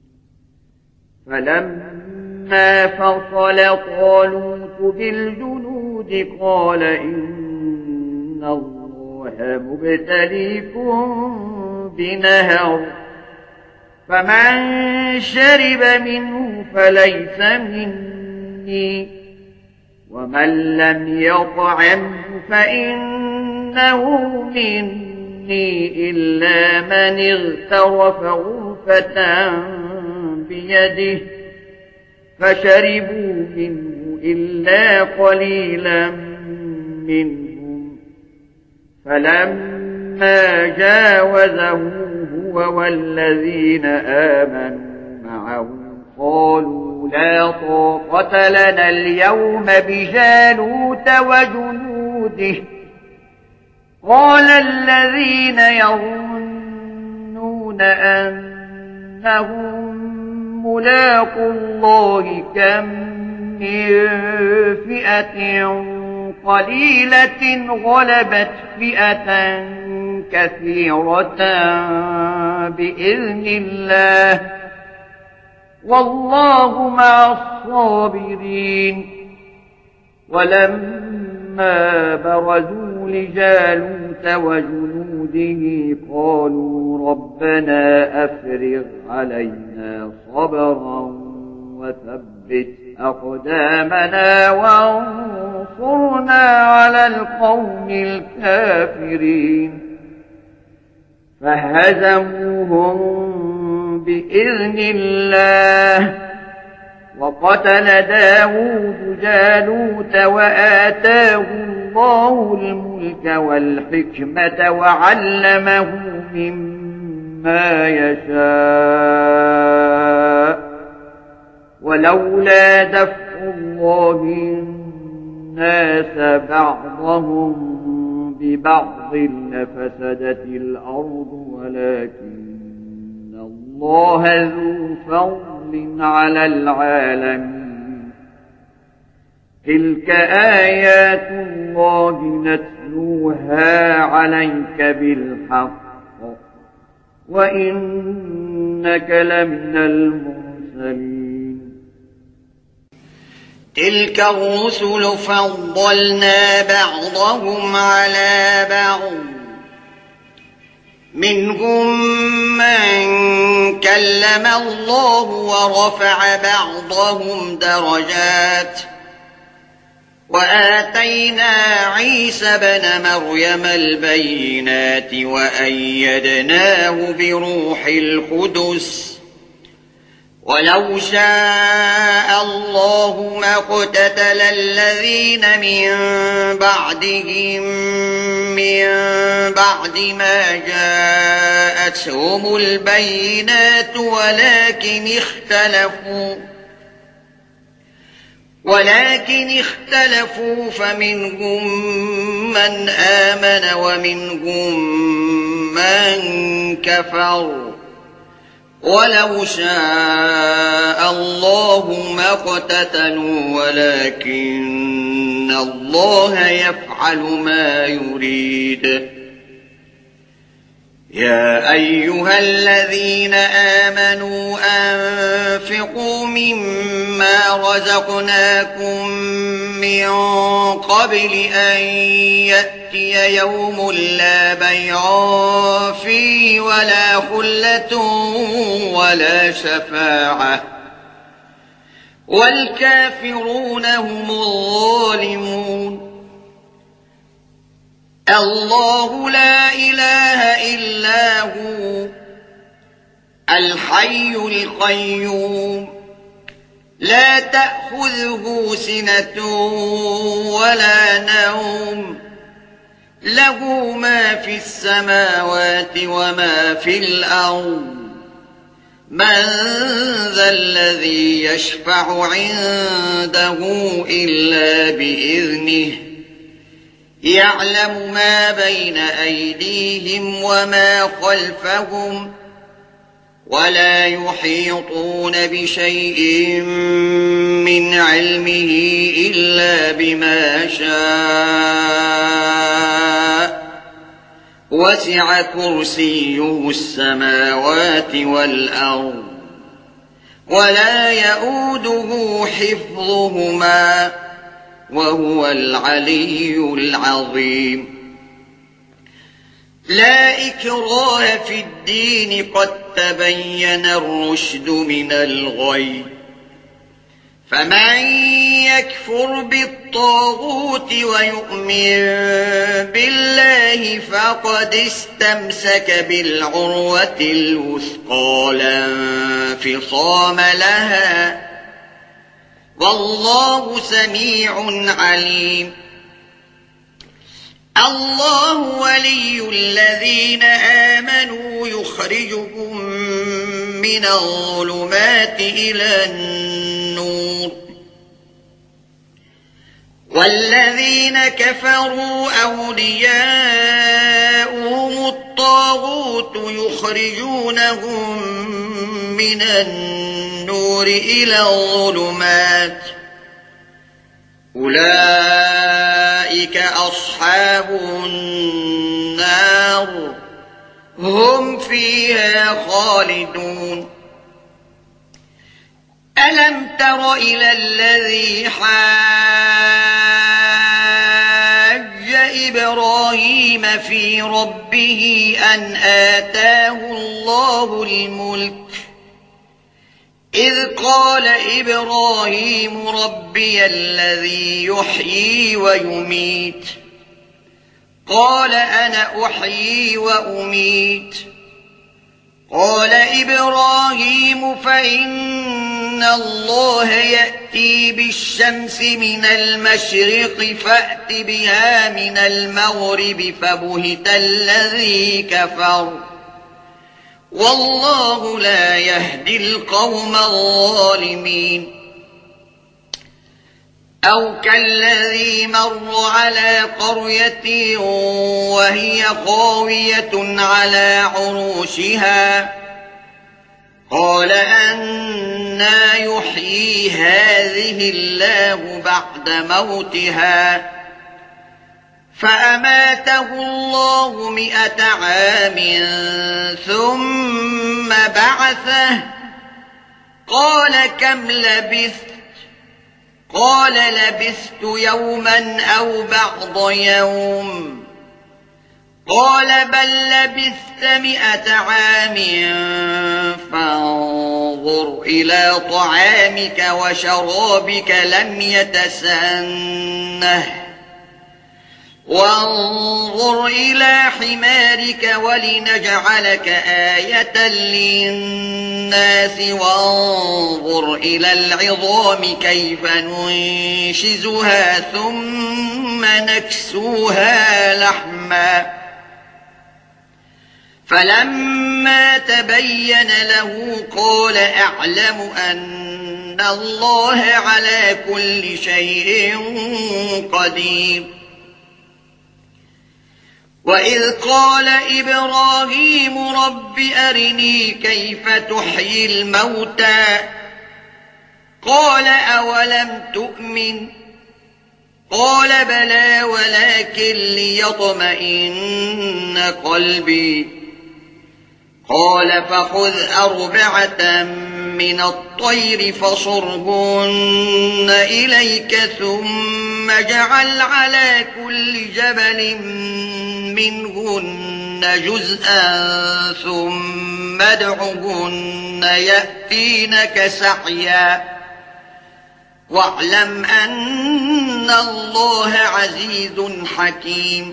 فلما فصل طالوت بالجنود قال إن الله مبتليكم بنهر فمن شرب منه فليس مني ومن لم يطعمه فإنه مني إلا من اغترف غرفة بيده فشربوا منه إلا قليلا منهم. فلما جاوزه هو والذين آمنوا معه قالوا لا طاقة لنا اليوم بجالوت وجنوده. قال الذين يظنون أنهم ملاقو الله كم من فئة قليلة غلبت فئة كثيرة بإذن الله والله مع الصابرين. ولما برزوا لجالوت وجنوده قالوا ربنا أفرغ علينا صبرا وثبت أقدامنا وانصرنا على القوم الكافرين. فهزموهم بإذن الله وقتل داود جالوت وآتاه الله الملك والحكمة وعلمه مما يشاء. ولولا دفع الله الناس بعضهم ببعض لفسدت الأرض ولكن الله ذو فضل على العالمين. تلك آيات الله نتلوها عليك بالحق وإنك لمن المرسلين. تلك الرسل فضلنا بعضهم على بعض منهم من كلم الله ورفع بعضهم درجات وآتينا عيسى بن مريم البينات وأيدناه بروح القدس ولو شاء الله ما اقتتل الذين من بعدهم من بعد ما جاءتهم البينات ولكن اختلفوا فمنهم من آمن ومنهم من كفر ولو شاء الله ما اقتتلوا ولكن الله يفعل ما يريد. يا أيها الذين آمنوا أنفقوا مما رزقناكم من قبل أن يأتي يوم لا بيع فيه ولا خلة ولا شفاعة والكافرون هم الظالمون. الله لا إله إلا هو الحي القيوم لا تأخذه سنة ولا نوم له ما في السماوات وما في الأرض. من ذا الذي يشفع عنده إلا بإذنه يعلم ما بين أيديهم وما خلفهم ولا يحيطون بشيء من علمه إلا بما شاء وسع كرسيه السماوات والأرض ولا يؤوده حفظهما وهو العلي العظيم لا إكراه في الدين قد تبين الرشد من الغي فمن يكفر بالطاغوت ويؤمن بالله فقد استمسك بالعروة الوثقى لا انفصام لها والله سميع عليم الله ولي الذين آمنوا يخرجهم من الظلمات إلى النور والذين كفروا أولياؤهم الطاغوت يخرجونهم من النور إلى الظلمات أولئك أصحاب النار هم فيها خالدون ألم تر إلى الذي حاج إبراهيم في ربه أن آتاه الله الملك إذ قال إبراهيم ربي الذي يحيي ويميت قال أنا أحيي وأميت قال إبراهيم فإن الله يأتي بالشمس من المشرق فأت بها من المغرب فبهت الذي كفر والله لا يهدي القوم الظالمين أو كالذي مر على قرية وهي خاوية على عروشها قال أنى يحيي هذه الله بعد موتها فأماته الله 100 عام ثم بعثه قال كم لبثت قال لبثت يوما أو بعض يوم قال بل لبثت 100 عام فانظر إلى طعامك وشرابك لم يتسنه وانظر إلى حمارك ولنجعلك آية للناس وانظر إلى العظام كيف ننشزها ثم نكسوها لحما فلما تبين له قال أعلم أن الله على كل شيء قدير وإذ قال إبراهيم رب أرني كيف تحيي الموتى قال أولم تؤمن قال بلى ولكن ليطمئن قلبي قال فخذ 4 من الطير فصرهن إليك ثم اجعل على كل جبل منهن جزءا ثم ادعهن يأتينك سعيا واعلم أن الله عزيز حكيم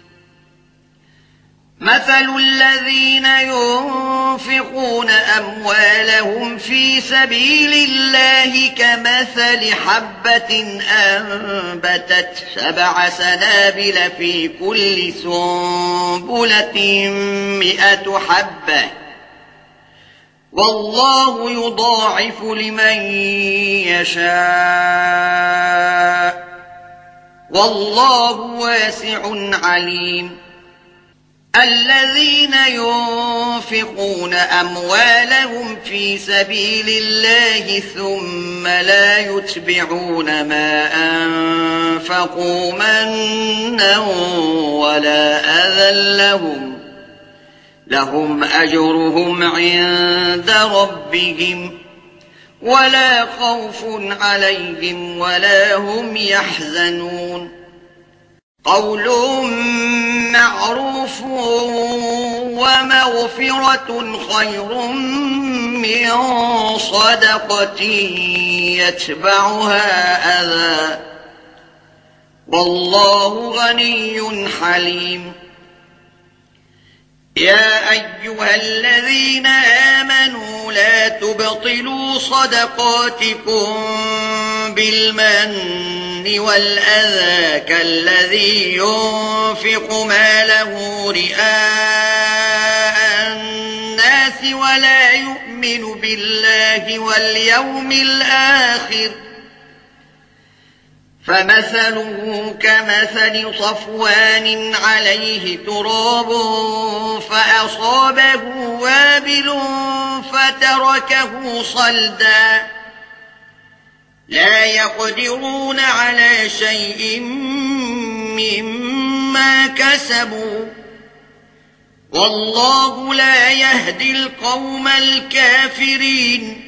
مثل الذين ينفقون أموالهم في سبيل الله كمثل حبة أنبتت 7 سنابل في كل سنبلة 100 حبة والله يضاعف لمن يشاء والله واسع عليم الذين ينفقون أموالهم في سبيل الله ثم لا يتبعون ما أنفقوا منا ولا أذى لهم أجرهم عند ربهم ولا خوف عليهم ولا هم يحزنون قول معروف ومغفرة خير من صدقة يتبعها أذى والله غني حليم يا أيها الذين آمنوا لا تبطلوا صدقاتكم بالمن والأذى كالذي ينفق ماله رئاء الناس ولا يؤمن بالله واليوم الآخر فمثله كمثل صفوان عليه تراب فأصابه وابل فتركه صلدا لا يقدرون على شيء مما كسبوا والله لا يهدي القوم الكافرين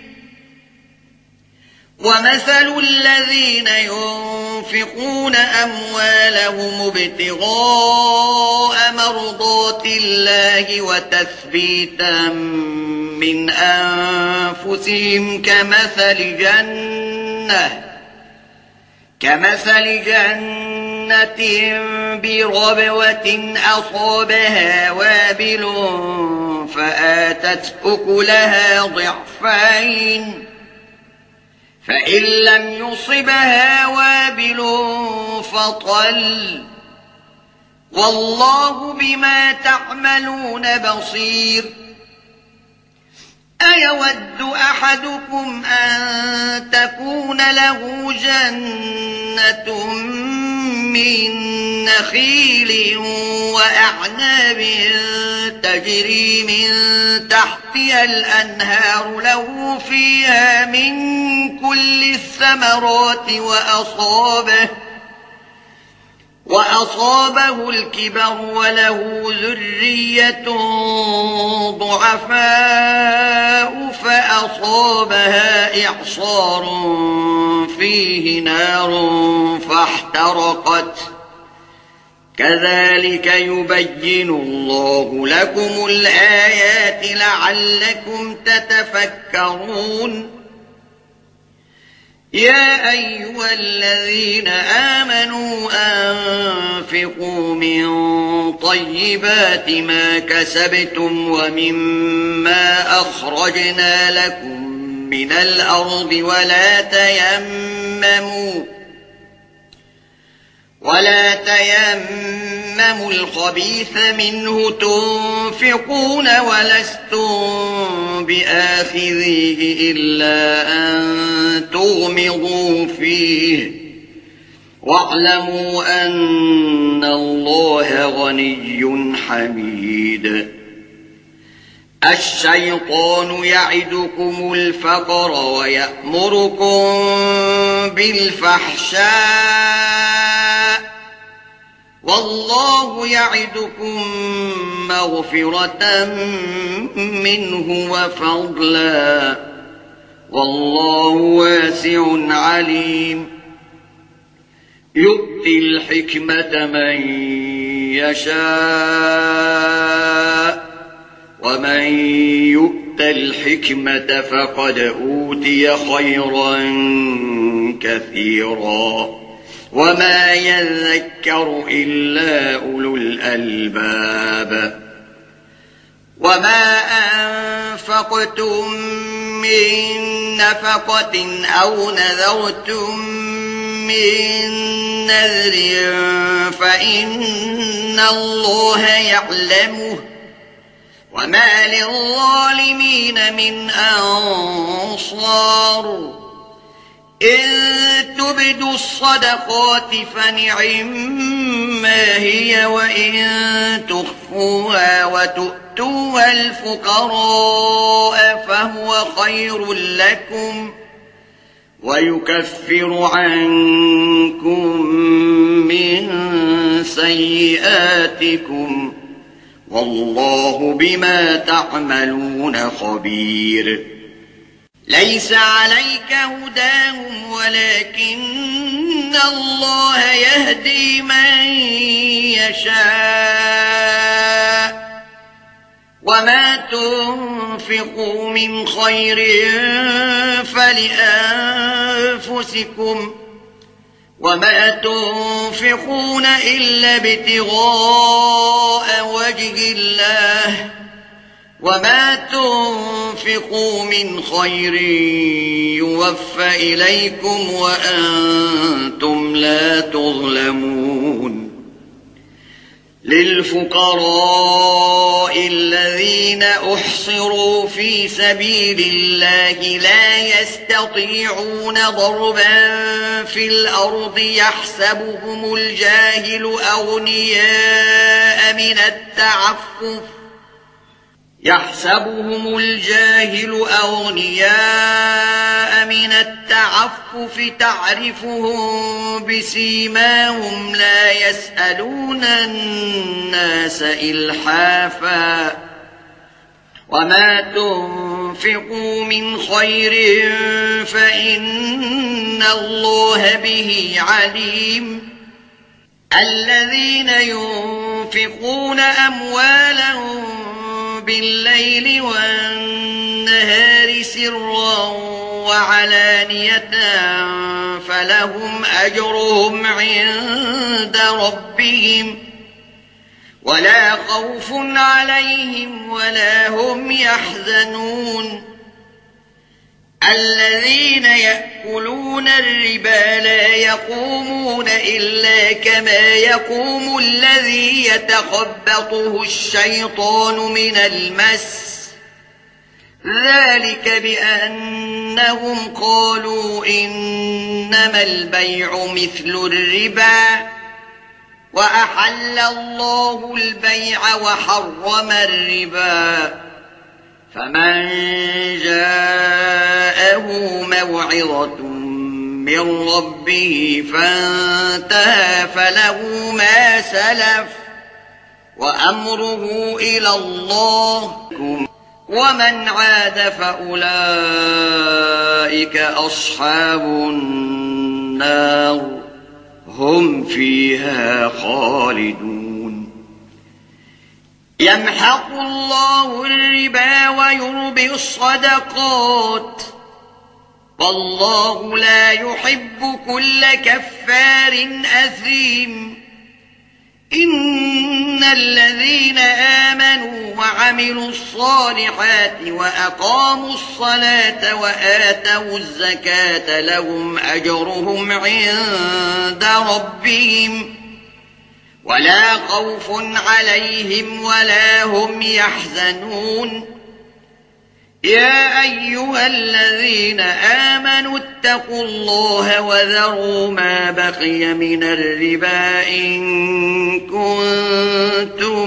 ومثل الذين ينفقون أموالهم ابتغاء مرضات الله وتثبيتا من أنفسهم كمثل جنة بربوة أصابها وابل فآتت أكلها ضعفين فإن لم يصبها وابل فطل والله بما تعملون بصير أيود أحدكم أن تكون له جنة من نخيل وأعناب تجري من تحتها الأنهار له فيها من كل الثمرات وأصابه الكبر وله ذرية ضعفاء فأصابها إعصار فيه نار فاحترقت كذلك يبين الله لكم الآيات لعلكم تتفكرون يا أيها الذين آمنوا أنفقوا من طيبات ما كسبتم ومما أخرجنا لكم من الأرض ولا تيمموا الخبيث منه تنفقون ولستم بآخذيه إلا أن تغمضوا فيه واعلموا أن الله غني حميد الشيطان يعدكم الفقر ويأمركم بالفحشاء والله يعدكم مغفرة منه وفضلا والله واسع عليم يؤتي الحكمة من يشاء ومن يؤت الحكمة فقد أوتي خيرا كثيرا وما يذكر إلا أولو الألباب وما أنفقتم من نفقة أو نذرتم من نذر فإن الله يعلمه وما للظالمين من أنصار إن تبدوا الصدقات فنعما هي وإن تخفوها وتؤتوها الفقراء فهو خير لكم ويكفر عنكم من سيئاتكم والله بما تعملون خبير. ليس عليك هداهم ولكن الله يهدي من يشاء وما تنفقوا من خير فلأنفسكم وما تنفقون إلا ابتغاء وجه الله وما تنفقوا من خير يوفى إليكم وأنتم لا تظلمون. للفقراء الذين أحصروا في سبيل الله لا يستطيعون ضربا في الأرض يحسبهم الجاهل أغنياء من التعفف تعرفهم بسيماهم لا يسألون الناس إلحافا وما تنفقوا من خير فإن الله به عليم. الذين ينفقون أموالهم بالليل والنهار سرا وعلانية فلهم أجرهم عند ربهم ولا خوف عليهم ولا هم يحزنون. الذين يأكلون الربا لا يقومون إلا كما يقوم الذي يتخبطه الشيطان من المس ذلك بأنهم قالوا إنما البيع مثل الربا وأحل الله البيع وحرم الربا فمن جاءه موعظة من ربه فانتهى فله ما سلف وأمره إلى الله ومن عاد فأولئك أصحاب النار هم فيها خالدون. يمحق الله الربا ويربي الصدقات والله لا يحب كل كفار أثيم. إن الذين آمنوا وعملوا الصالحات وأقاموا الصلاة وآتوا الزكاة لهم أجرهم عند ربهم ولا خوف عليهم ولا هم يحزنون. يا أيها الذين آمنوا اتقوا الله وذروا ما بقي من الربا إن كنتم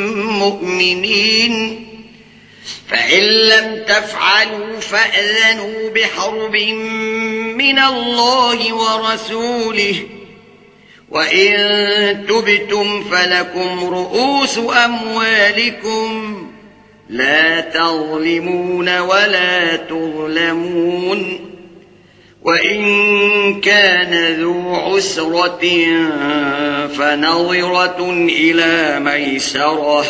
مؤمنين فإن لم تفعلوا فأذنوا بحرب من الله ورسوله وإن تبتم فلكم رؤوس أموالكم لا تظلمون ولا تظلمون. وإن كان ذو عسرة فنظرة إلى ميسرة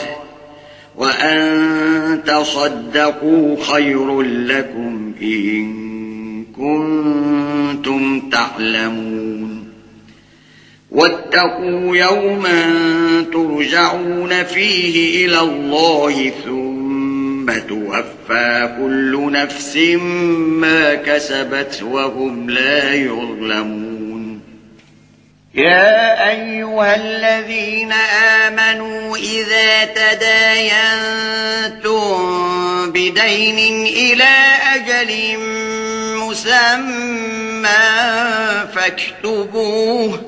وأن تصدقوا خير لكم إن كنتم تعلمون. واتقوا يوما ترجعون فيه إلى الله ثم توفى كل نفس ما كسبت وهم لا يظلمون. يا أيها الذين آمنوا إذا تداينتم شاهدين إلى أجل مسمى فاكتبوه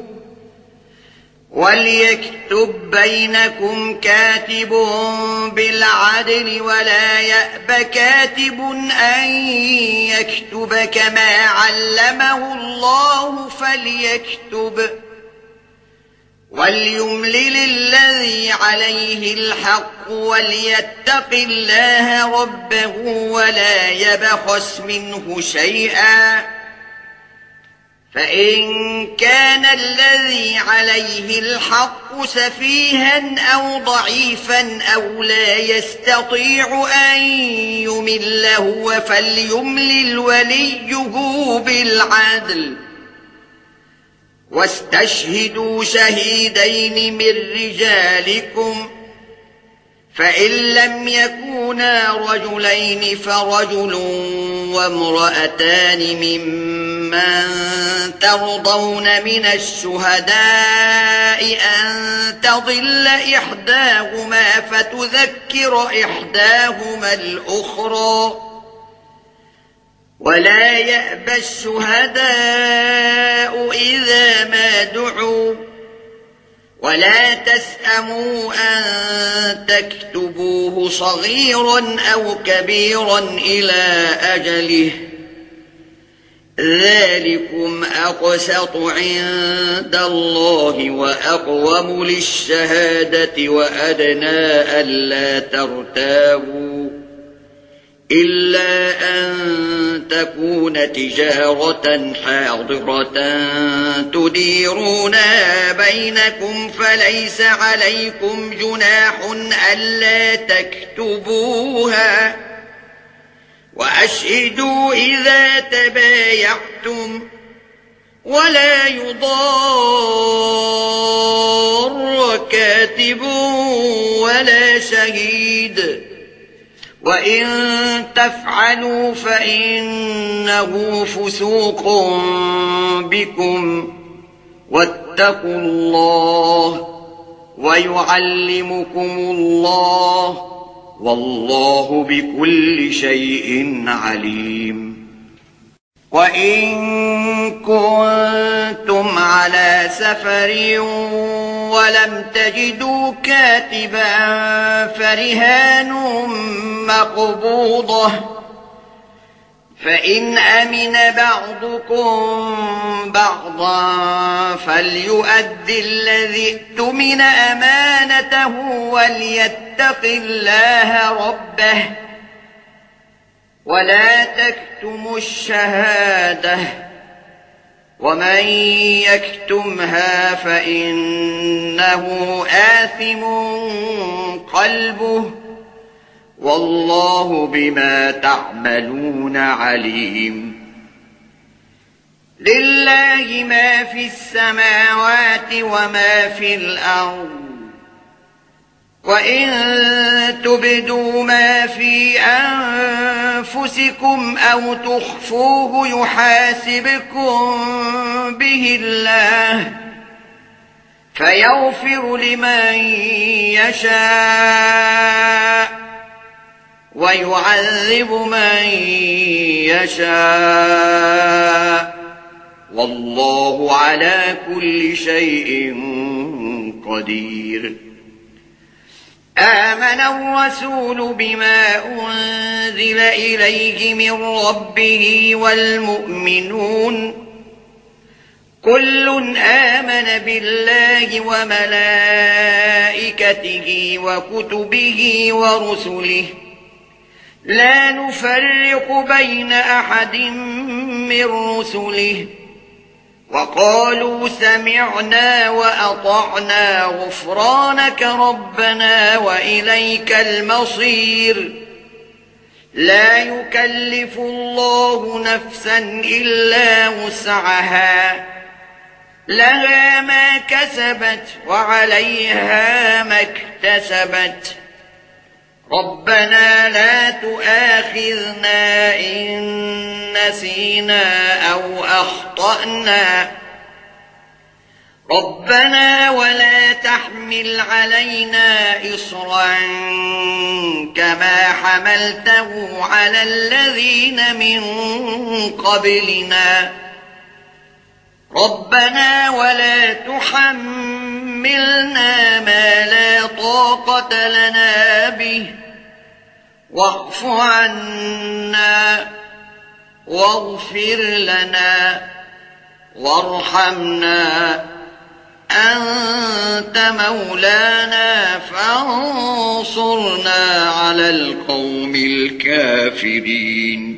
وليكتب بينكم كاتب بالعدل ولا يأب كاتب أن يكتب كما علمه الله فليكتب وليملل الذي عليه الحق وليتق الله ربه ولا يبخس منه شيئا فإن كان الذي عليه الحق سفيها أو ضعيفا أو لا يستطيع أن يمل هو فليملل وليه بالعدل واستشهدوا شهيدين من رجالكم فإن لم يكونا رجلين فرجل وامرأتان ممن ترضون من الشهداء أن تضل إحداهما فتذكر إحداهما الأخرى ولا يأبى الشهداء إذا ما دعوا ولا تسأموا أن تكتبوه صغيرا أو كبيرا إلى أجله ذلكم أقسط عند الله وأقوم للشهادة وأدنى ألا ترتابوا إلا أن تكون تجارة حاضرة تديرونها بينكم فليس عليكم جناح ألا تكتبوها وأشهدوا إذا تبايعتم ولا يضار كاتب ولا شهيد وإن تفعلوا فإنه فسوق بكم واتقوا الله ويعلمكم الله والله بكل شيء عليم وإن كنتم على سفر ولم تجدوا كاتبا فرهان مقبوضة فإن أمن بعضكم بعضا فليؤد الذي ائتمن أمانته وليتق الله ربه ولا تكتموا الشهادة ومن يكتمها فإنه آثم قلبه والله بما تعملون عليم لله ما في السماوات وما في الأرض وإن تبدوا ما في أنفسكم أو تخفوه يحاسبكم به الله فيغفر لمن يشاء ويعذب من يشاء والله على كل شيء قدير آمن الرسول بما أنزل إليه من ربه والمؤمنون كل آمن بالله وملائكته وكتبه ورسله لا نفرق بين أحد من رسله وقالوا سمعنا وأطعنا غفرانك ربنا وإليك المصير لا يكلف الله نفسا إلا وسعها لها ما كسبت وعليها ما اكتسبت ربنا لا تؤاخذنا إن نسينا أو أخطأنا ربنا ولا تحمل علينا إصرا كما حملته على الذين من قبلنا ربنا ولا تحملنا ما لا طاقة لنا به واعف عنا واغفر لنا وارحمنا أنت مولانا فانصرنا على القوم الكافرين